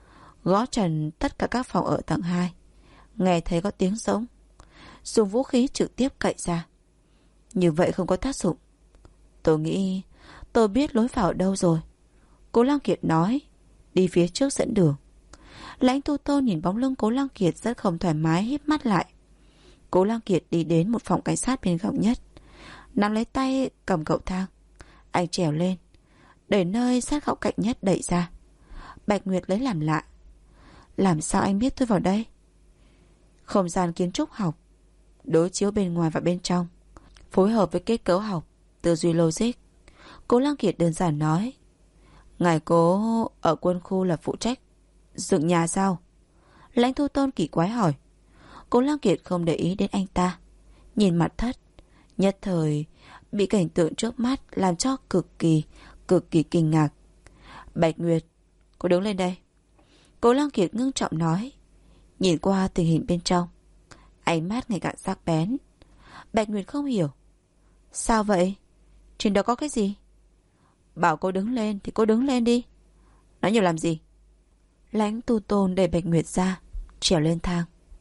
gõ trần tất cả các phòng ở tầng 2, nghe thấy có tiếng rỗng, dùng vũ khí trực tiếp cậy ra. Như vậy không có tác dụng. Tôi nghĩ tôi biết lối vào ở đâu rồi. Cố Lăng Kiệt nói, đi phía trước dẫn đường. Lãnh Tu Tôn nhìn bóng lưng Cố Lăng Kiệt rất không thoải mái, híp mắt lại. Cố Lăng Kiệt đi đến một phòng cảnh sát bên góc nhất, nắm lấy tay cầm cầu thang. Anh trèo lên, để nơi sát góc cạnh nhất đẩy ra. Bạch Nguyệt lấy làm lạ. Làm sao anh biết tôi vào đây? Không gian kiến trúc học, đối chiếu bên ngoài và bên trong, phối hợp với kết cấu học, tư duy logic. Cố Lăng Kiệt đơn giản nói, ngài Cố ở quân khu là phụ trách dựng nhà sao? Lãnh Tu Tôn kỳ quái hỏi. Cố Lăng Kiệt không để ý đến anh ta, nhìn mặt thất, nhất thời bị cảnh tượng trước mắt làm cho cực kỳ kinh ngạc. Bạch Nguyệt, cô đứng lên đây. Cố Lăng Kiệt ngưng trọng nói, nhìn qua tình hình bên trong, ánh mắt ngày càng sắc bén. Bạch Nguyệt không hiểu. Sao vậy? Trên đó có cái gì? Bảo cô đứng lên thì cô đứng lên đi. Nói nhiều làm gì? Lãnh Tu Tôn đẩy Bạch Nguyệt ra, trèo lên thang.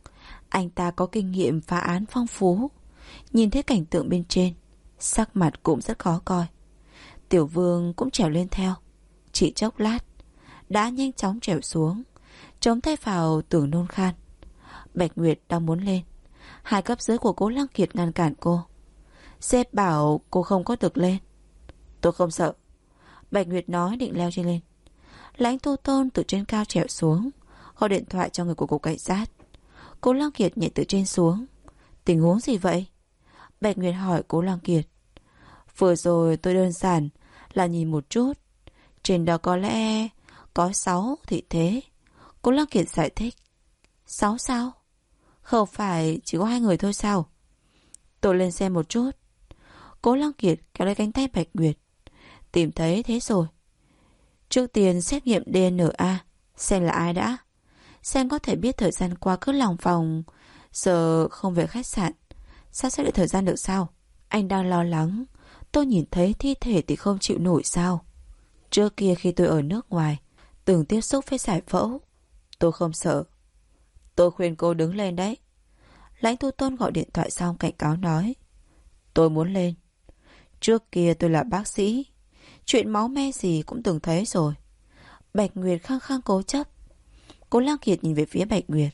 Anh ta có kinh nghiệm phá án phong phú, nhìn thấy cảnh tượng bên trên, sắc mặt cũng rất khó coi. Tiểu Vương cũng trèo lên theo. Chỉ chốc lát đã nhanh chóng trèo xuống, chống tay vào tường nôn khan. Bạch Nguyệt đang muốn lên, hai cấp dưới của Cố Lăng Kiệt ngăn cản cô. Sếp bảo cô không có được lên. Tôi không sợ. Bạch Nguyệt nói định leo trên lên. Lãnh Tu Tôn từ trên cao trèo xuống, gọi điện thoại cho người của cục cảnh sát. Cố Lăng Kiệt nhảy từ trên xuống. Tình huống gì vậy? Bạch Nguyệt hỏi Cố Lăng Kiệt. Vừa rồi tôi đơn giản là nhìn một chút, trên đó có lẽ có 6 thị thế. Cố Lăng Kiệt giải thích. 6 sao? Không phải chỉ có 2 người thôi sao? Tôi lên xem một chút. Cố Lăng Kiệt kéo lấy cánh tay Bạch Nguyệt. Tìm thấy thế rồi. Trước tiên xét nghiệm DNA, xem là ai đã. Xem có thể biết thời gian qua cứ lòng vòng, giờ không về khách sạn, sao xác định thời gian được sao? Anh đang lo lắng. Tôi nhìn thấy thi thể thì không chịu nổi sao? Trước kia khi tôi ở nước ngoài, từng tiếp xúc với giải phẫu. Tôi không sợ. Tôi khuyên cô đứng lên đấy. Lãnh Tu Tôn gọi điện thoại xong cảnh cáo nói. Tôi muốn lên. Trước kia tôi là bác sĩ, chuyện máu me gì cũng từng thấy rồi. Bạch Nguyệt khăng khăng cố chấp. Cố Lăng Kiệt nhìn về phía Bạch Nguyệt.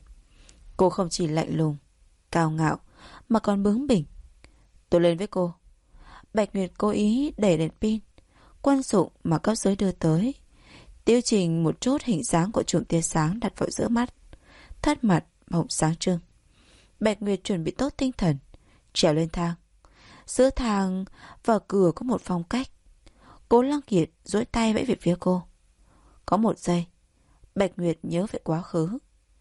Cô không chỉ lạnh lùng, cao ngạo, mà còn bướng bỉnh. Tôi lên với cô. Bạch Nguyệt cố ý đẩy đèn pin quân dụng mà cấp dưới đưa tới, tiêu chỉnh một chút hình dáng của chùm tia sáng đặt vào giữa mắt. Thắt mặt bỗng sáng trưng. Bạch Nguyệt chuẩn bị tốt tinh thần, trèo lên thang. Giữa thang và cửa có một phong cách. Cố Lăng Kiệt duỗi tay vẫy về phía cô. Có một giây, Bạch Nguyệt nhớ về quá khứ.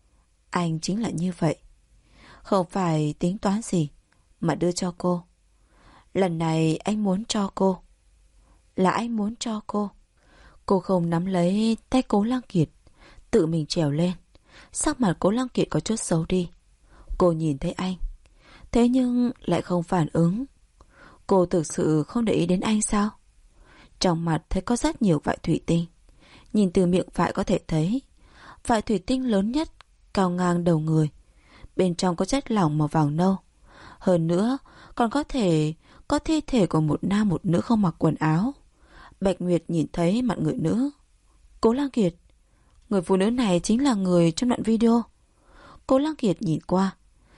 Anh chính là như vậy, không phải tính toán gì mà đưa cho cô. Lần này anh muốn cho cô. Là anh muốn cho cô. Cô không nắm lấy tay Cố Lăng Kiệt, tự mình trèo lên. Sắc mặt Cố Lăng Kiệt có chút xấu đi. Cô nhìn thấy anh, thế nhưng lại không phản ứng. Cô thực sự không để ý đến anh sao? Trong mặt thấy có rất nhiều vại thủy tinh. Nhìn từ miệng vại có thể thấy vại thủy tinh lớn nhất cao ngang đầu người. Bên trong có chất lỏng màu vàng nâu. Hơn nữa còn có thi thể của một nam một nữ không mặc quần áo. Bạch Nguyệt nhìn thấy mặt người nữ. Cố Lăng Kiệt, người phụ nữ này chính là người trong đoạn video. Cố Lăng Kiệt nhìn qua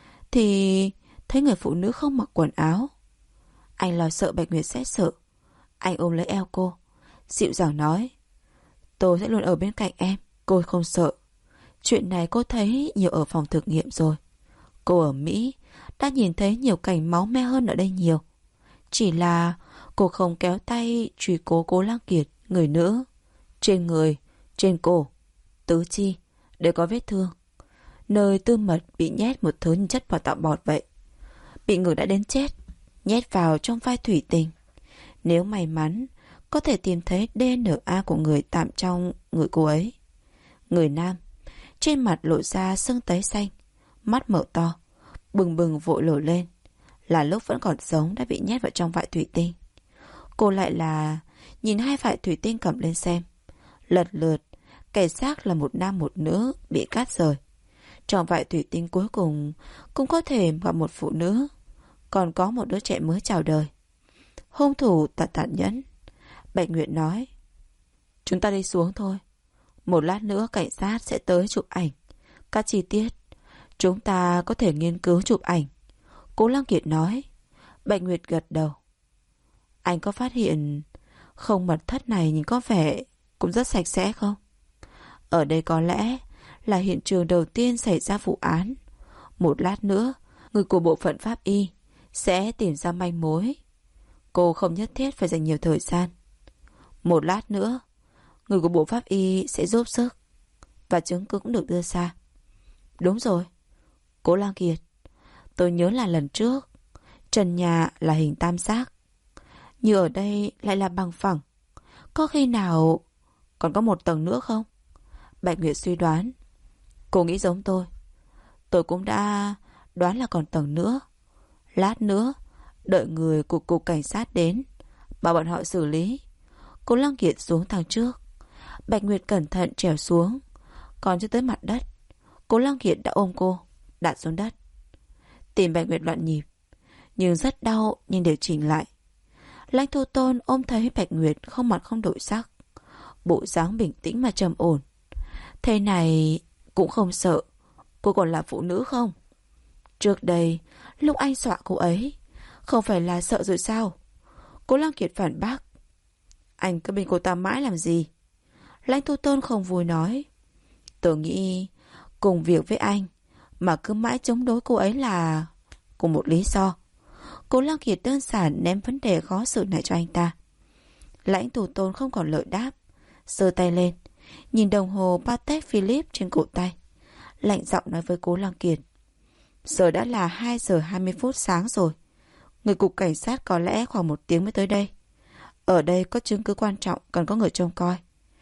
thì thấy người phụ nữ không mặc quần áo. Anh lo sợ Bạch Nguyệt sẽ sợ. Anh ôm lấy eo cô, dịu dàng nói. Tôi sẽ luôn ở bên cạnh em. Cô không sợ. Chuyện này cô thấy nhiều ở phòng thực nghiệm rồi. Cô ở Mỹ đã nhìn thấy nhiều cảnh máu me hơn ở đây nhiều. Chỉ là cô không kéo tay truy cố Cố Lăng Kiệt. Người nữ, trên người, trên cổ, tứ chi đều có vết thương. Nơi tư mật bị nhét một thứ như chất bọt tạo bọt vậy. Bị ngược đã đến chết, nhét vào trong vai thủy tinh. Nếu may mắn có thể tìm thấy DNA của người tạm trong người cô ấy. Người nam, trên mặt lộ ra sưng tấy xanh, mắt mở to, bừng bừng vội nổi lên. Là lúc vẫn còn sống đã bị nhét vào trong vại thủy tinh. Cô lại là nhìn hai vại thủy tinh cầm lên xem. Lật lượt, kẻ xác là một nam một nữ bị cắt rời. Trong vại thủy tinh cuối cùng cũng có thể gặp một phụ nữ. còn có một đứa trẻ mới chào đời. Hung thủ tàn nhẫn. Bạch Nguyệt nói, chúng ta đi xuống thôi. Một lát nữa cảnh sát sẽ tới chụp ảnh. Các chi tiết chúng ta có thể nghiên cứu chụp ảnh. Cố Lăng Kiệt nói. Bạch Nguyệt gật đầu. Anh có phát hiện không mật thất này nhìn có vẻ cũng rất sạch sẽ không? Ở đây có lẽ là hiện trường đầu tiên xảy ra vụ án. Một lát nữa, người của bộ phận pháp y sẽ tìm ra manh mối. Cô không nhất thiết phải dành nhiều thời gian. Một lát nữa, người của bộ pháp y sẽ giúp sức và chứng cứ cũng được đưa ra. Đúng rồi, Cố Lang Kiệt, tôi nhớ là lần trước trần nhà là hình tam giác, như ở đây lại là bằng phẳng. Có khi nào còn có một tầng nữa không? Bạch Nguyệt suy đoán. Cô nghĩ giống tôi cũng đã đoán là còn tầng nữa. Lát nữa đợi người của cục cảnh sát đến, bảo bọn họ xử lý. Cố Lăng Kiệt xuống thang trước. Bạch Nguyệt cẩn thận trèo xuống. Còn chưa tới mặt đất, Cố Lăng Kiệt đã ôm cô đặt xuống đất. Tim Bạch Nguyệt loạn nhịp, nhưng rất đau, nhưng điều chỉnh lại. Lãnh Thu Tôn ôm thấy Bạch Nguyệt không mặt không đổi sắc, bộ dáng bình tĩnh mà trầm ổn. Thế này cũng không sợ cô còn là phụ nữ không? Trước đây lúc anh dọa cô ấy, không phải là sợ rồi sao? Cố Lăng Kiệt phản bác. Anh cứ bên cô ta mãi làm gì? Lãnh Thu Tôn không vui nói. Tôi nghĩ cùng việc với anh mà cứ mãi chống đối cô ấy là cùng một lý do. Cố Lăng Kiệt đơn giản ném vấn đề khó xử này cho anh ta. Lãnh Thu Tôn không còn lợi đáp, giơ tay lên, nhìn đồng hồ Patek Philippe trên cổ tay, lạnh giọng nói với Cố Lăng Kiệt. Giờ đã là 2 giờ 20 phút sáng rồi. Người cục cảnh sát có lẽ khoảng 1 tiếng mới tới đây. Ở đây có chứng cứ quan trọng, cần có người trông coi.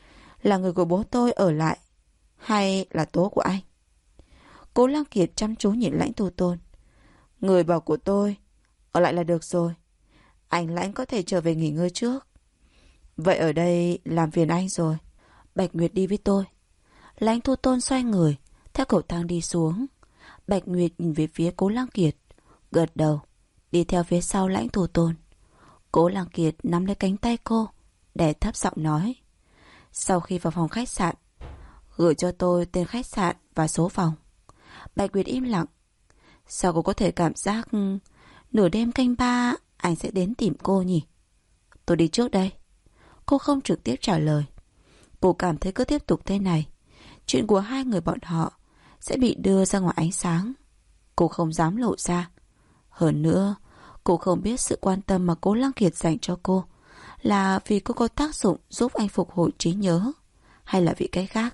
Là người của bố tôi ở lại, hay là tố của anh? Cố Lăng Kiệt chăm chú nhìn Lãnh Thu Tôn. Người bảo của tôi ở lại là được rồi. Anh Lãnh có thể trở về nghỉ ngơi trước. Vậy ở đây làm phiền anh rồi. Bạch Nguyệt đi với tôi. Lãnh Thu Tôn xoay người theo cầu thang đi xuống. Bạch Nguyệt nhìn về phía Cố Lăng Kiệt, gật đầu, đi theo phía sau Lãnh Thu Tôn. Cố Lăng Kiệt nắm lấy cánh tay cô, đè thấp giọng nói. Sau khi vào phòng khách sạn, gửi cho tôi tên khách sạn và số phòng. Bạch Nguyệt im lặng. Sao cô có thể cảm giác nửa đêm canh 3 anh sẽ đến tìm cô nhỉ? Tôi đi trước đây. Cô không trực tiếp trả lời. Cô cảm thấy cứ tiếp tục thế này, chuyện của hai người bọn họ sẽ bị đưa ra ngoài ánh sáng. Cô không dám lộ ra. Hơn nữa, cô không biết sự quan tâm mà Cố Lăng Kiệt dành cho cô là vì cô có tác dụng giúp anh phục hồi trí nhớ, hay là vì cái khác.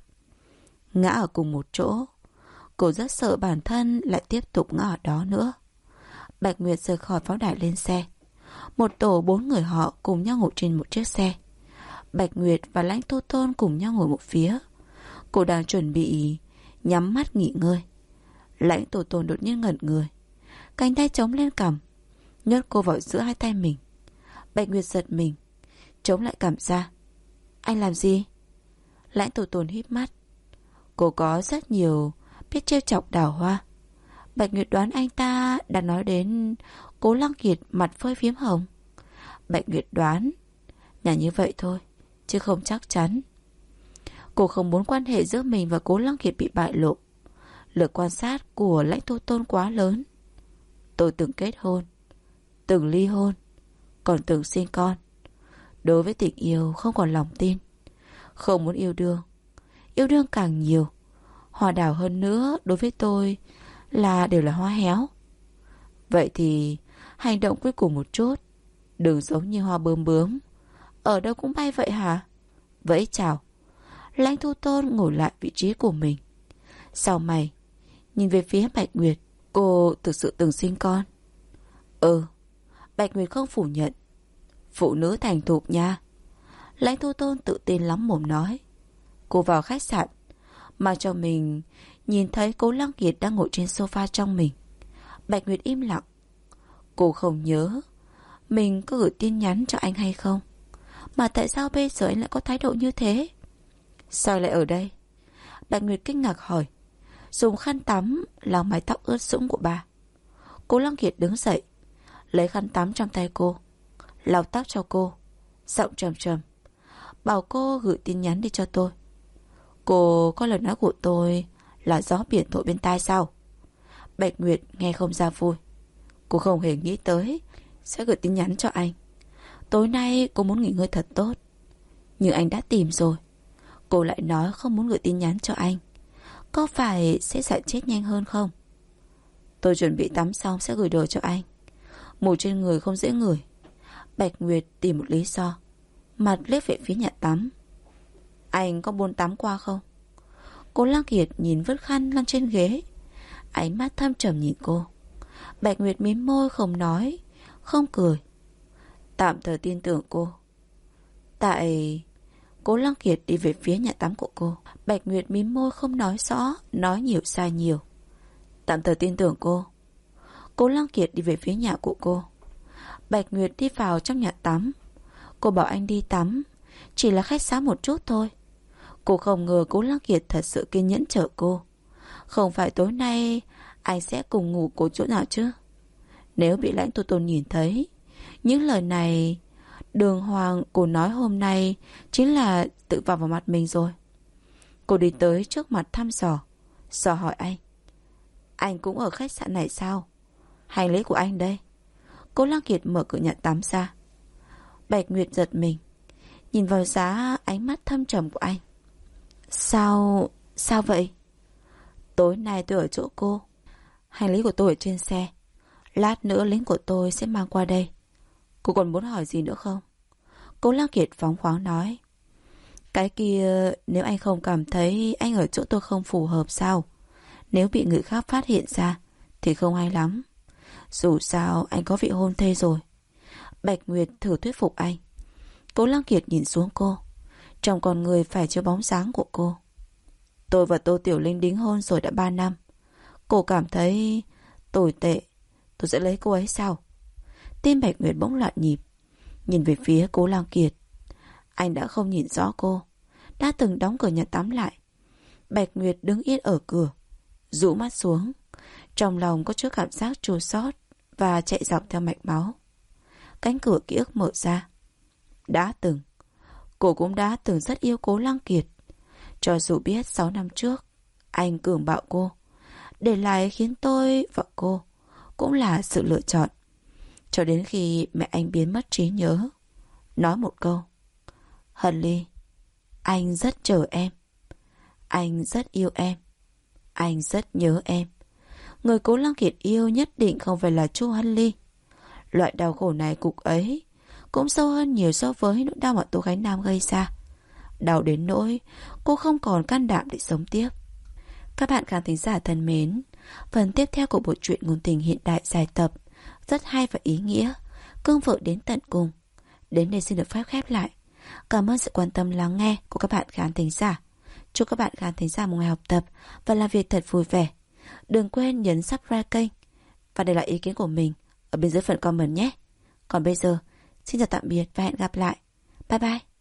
Ngã ở cùng một chỗ, cô rất sợ bản thân lại tiếp tục ngã ở đó nữa. Bạch Nguyệt rời khỏi pháo đài lên xe. Một tổ 4 người họ cùng nhau ngồi trên một chiếc xe. Bạch Nguyệt và Lãnh Thu Tôn cùng nhau ngồi một phía. Cô đang chuẩn bị nhắm mắt nghỉ ngơi. Lãnh Thu Tôn đột nhiên ngẩn người, cánh tay chống lên cằm, nhốt cô vào giữa hai tay mình. Bạch Nguyệt giật mình, chống lại cằm ra. Anh làm gì? Lãnh Thu Tôn híp mắt. Cô có rất nhiều biết trêu chọc Đào Hoa. Bạch Nguyệt đoán anh ta đang nói đến Cố Lăng Kiệt mặt phơi phiếm hồng. Bạch Nguyệt đoán là như vậy thôi, chứ không chắc chắn. Cô không muốn quan hệ giữa mình và Cố Lăng Kiệt bị bại lộ. Lực quan sát của Lãnh Thu Tôn quá lớn. Tôi từng kết hôn, từng ly hôn, còn từng sinh con. Đối với tình yêu không còn lòng tin, không muốn yêu đương càng nhiều. Hoa đào hơn nữa đối với tôi đều là hoa héo. Vậy thì hành động cuối cùng một chút, đừng giống như hoa bướm bướm, ở đâu cũng bay vậy hả? Vẫy chào. Lãnh Thu Tôn ngồi lại vị trí của mình. Sau mày nhìn về phía Bạch Nguyệt. Cô thực sự từng sinh con? Ừ. Bạch Nguyệt không phủ nhận. Phụ nữ thành thục nha. Lãnh Thu Tôn tự tin lắm mồm nói. Cô vào khách sạn mà cho mình nhìn thấy Cố Lăng Kiệt đang ngồi trên sofa trong mình. Bạch Nguyệt im lặng. Cô không nhớ mình có gửi tin nhắn cho anh hay không, mà tại sao bây giờ anh lại có thái độ như thế? Sao lại ở đây? Bạch Nguyệt kinh ngạc hỏi, dùng khăn tắm lau mái tóc ướt sũng của bà. Cố Lăng Kiệt đứng dậy, lấy khăn tắm trong tay cô, lau tóc cho cô, giọng trầm trầm, bảo cô gửi tin nhắn đi cho tôi. Cô có lời nói của tôi là gió biển thổi bên tai sao? Bạch Nguyệt nghe không ra vui. Cô không hề nghĩ tới sẽ gửi tin nhắn cho anh. Tối nay cô muốn nghỉ ngơi thật tốt, nhưng anh đã tìm rồi. Cô lại nói không muốn gửi tin nhắn cho anh. Có phải sẽ giải chết nhanh hơn không? Tôi chuẩn bị tắm xong sẽ gửi đồ cho anh. Mùi trên người không dễ ngửi. Bạch Nguyệt tìm một lý do, mặt liếc về phía nhà tắm. Anh có muốn tắm qua không? Cố Lăng Kiệt nhìn vứt khăn lăn trên ghế, ánh mắt thâm trầm nhìn cô. Bạch Nguyệt mím môi không nói, không cười. Tạm thời tin tưởng cô. Tại... Cố Lăng Kiệt đi về phía nhà tắm của cô. Bạch Nguyệt mím môi không nói rõ, nói nhiều sai nhiều. Tạm thời tin tưởng cô. Cố Lăng Kiệt đi về phía nhà của cô. Bạch Nguyệt đi vào trong nhà tắm. Cô bảo anh đi tắm, chỉ là khách sáo một chút thôi. Cô không ngờ Cố Lăng Kiệt thật sự kiên nhẫn chờ cô. Không phải tối nay anh sẽ cùng ngủ cô chỗ nào chứ? Nếu bị Lãnh Tô Tôn nhìn thấy, những lời này đường hoàng cô nói hôm nay chính là tự vào mặt mình rồi. Cô đi tới trước mặt thăm dò hỏi anh. Anh cũng ở khách sạn này sao? Hành lý của anh đây. Cố Lăng Kiệt mở cửa nhà tắm ra. Bạch Nguyệt giật mình, nhìn vào giá ánh mắt thâm trầm của anh. Sao vậy? Tối nay tôi ở chỗ cô. Hành lý của tôi ở trên xe. Lát nữa lính của tôi sẽ mang qua đây. Cô còn muốn hỏi gì nữa không? Cố Lăng Kiệt phóng khoáng nói. Cái kia, nếu anh không cảm thấy anh ở chỗ tôi không phù hợp sao? Nếu bị người khác phát hiện ra thì không hay lắm. Dù sao anh có vị hôn thê rồi. Bạch Nguyệt thử thuyết phục anh. Cố Lăng Kiệt nhìn xuống cô, trong con người phải chiếu bóng dáng của cô. Tôi và Tô Tiểu Linh đính hôn rồi đã 3 năm. Cô cảm thấy tồi tệ, tôi sẽ lấy cô ấy sao? Tim Bạch Nguyệt bỗng loạn nhịp, nhìn về phía Cố Lăng Kiệt. Anh đã không nhìn rõ cô, đã từng đóng cửa nhà tắm lại. Bạch Nguyệt đứng yên ở cửa, rũ mắt xuống, trong lòng có chút cảm giác chua xót và chạy dọc theo mạch máu. Cánh cửa ký ức mở ra. Đã từng, cô cũng đã từng rất yêu Cố Lăng Kiệt. Cho dù biết 6 năm trước anh cường bạo cô, để lại khiến tôi và cô cũng là sự lựa chọn. Cho đến khi mẹ anh biến mất trí nhớ, nói một câu: Hân Ly, anh rất chờ em. Anh rất yêu em. Anh rất nhớ em. Người Cố Lăng Kiệt yêu nhất định không phải là Chu Hân Ly. Loại đau khổ này cục ấy cũng sâu hơn nhiều so với nỗi đau mà Tô Khánh Nam gây ra. Đau đến nỗi cô không còn can đảm để sống tiếp. Các bạn khán thính giả thân mến, phần tiếp theo của bộ truyện ngôn tình hiện đại dài tập rất hay và ý nghĩa, cương vợ đến tận cùng. Đến đây xin được phép khép lại. Cảm ơn sự quan tâm lắng nghe của các bạn khán thính giả. Chúc các bạn khán thính giả một ngày học tập và làm việc thật vui vẻ. Đừng quên nhấn subscribe kênh và để lại ý kiến của mình ở bên dưới phần comment nhé. Còn bây giờ, xin chào tạm biệt và hẹn gặp lại. Bye bye.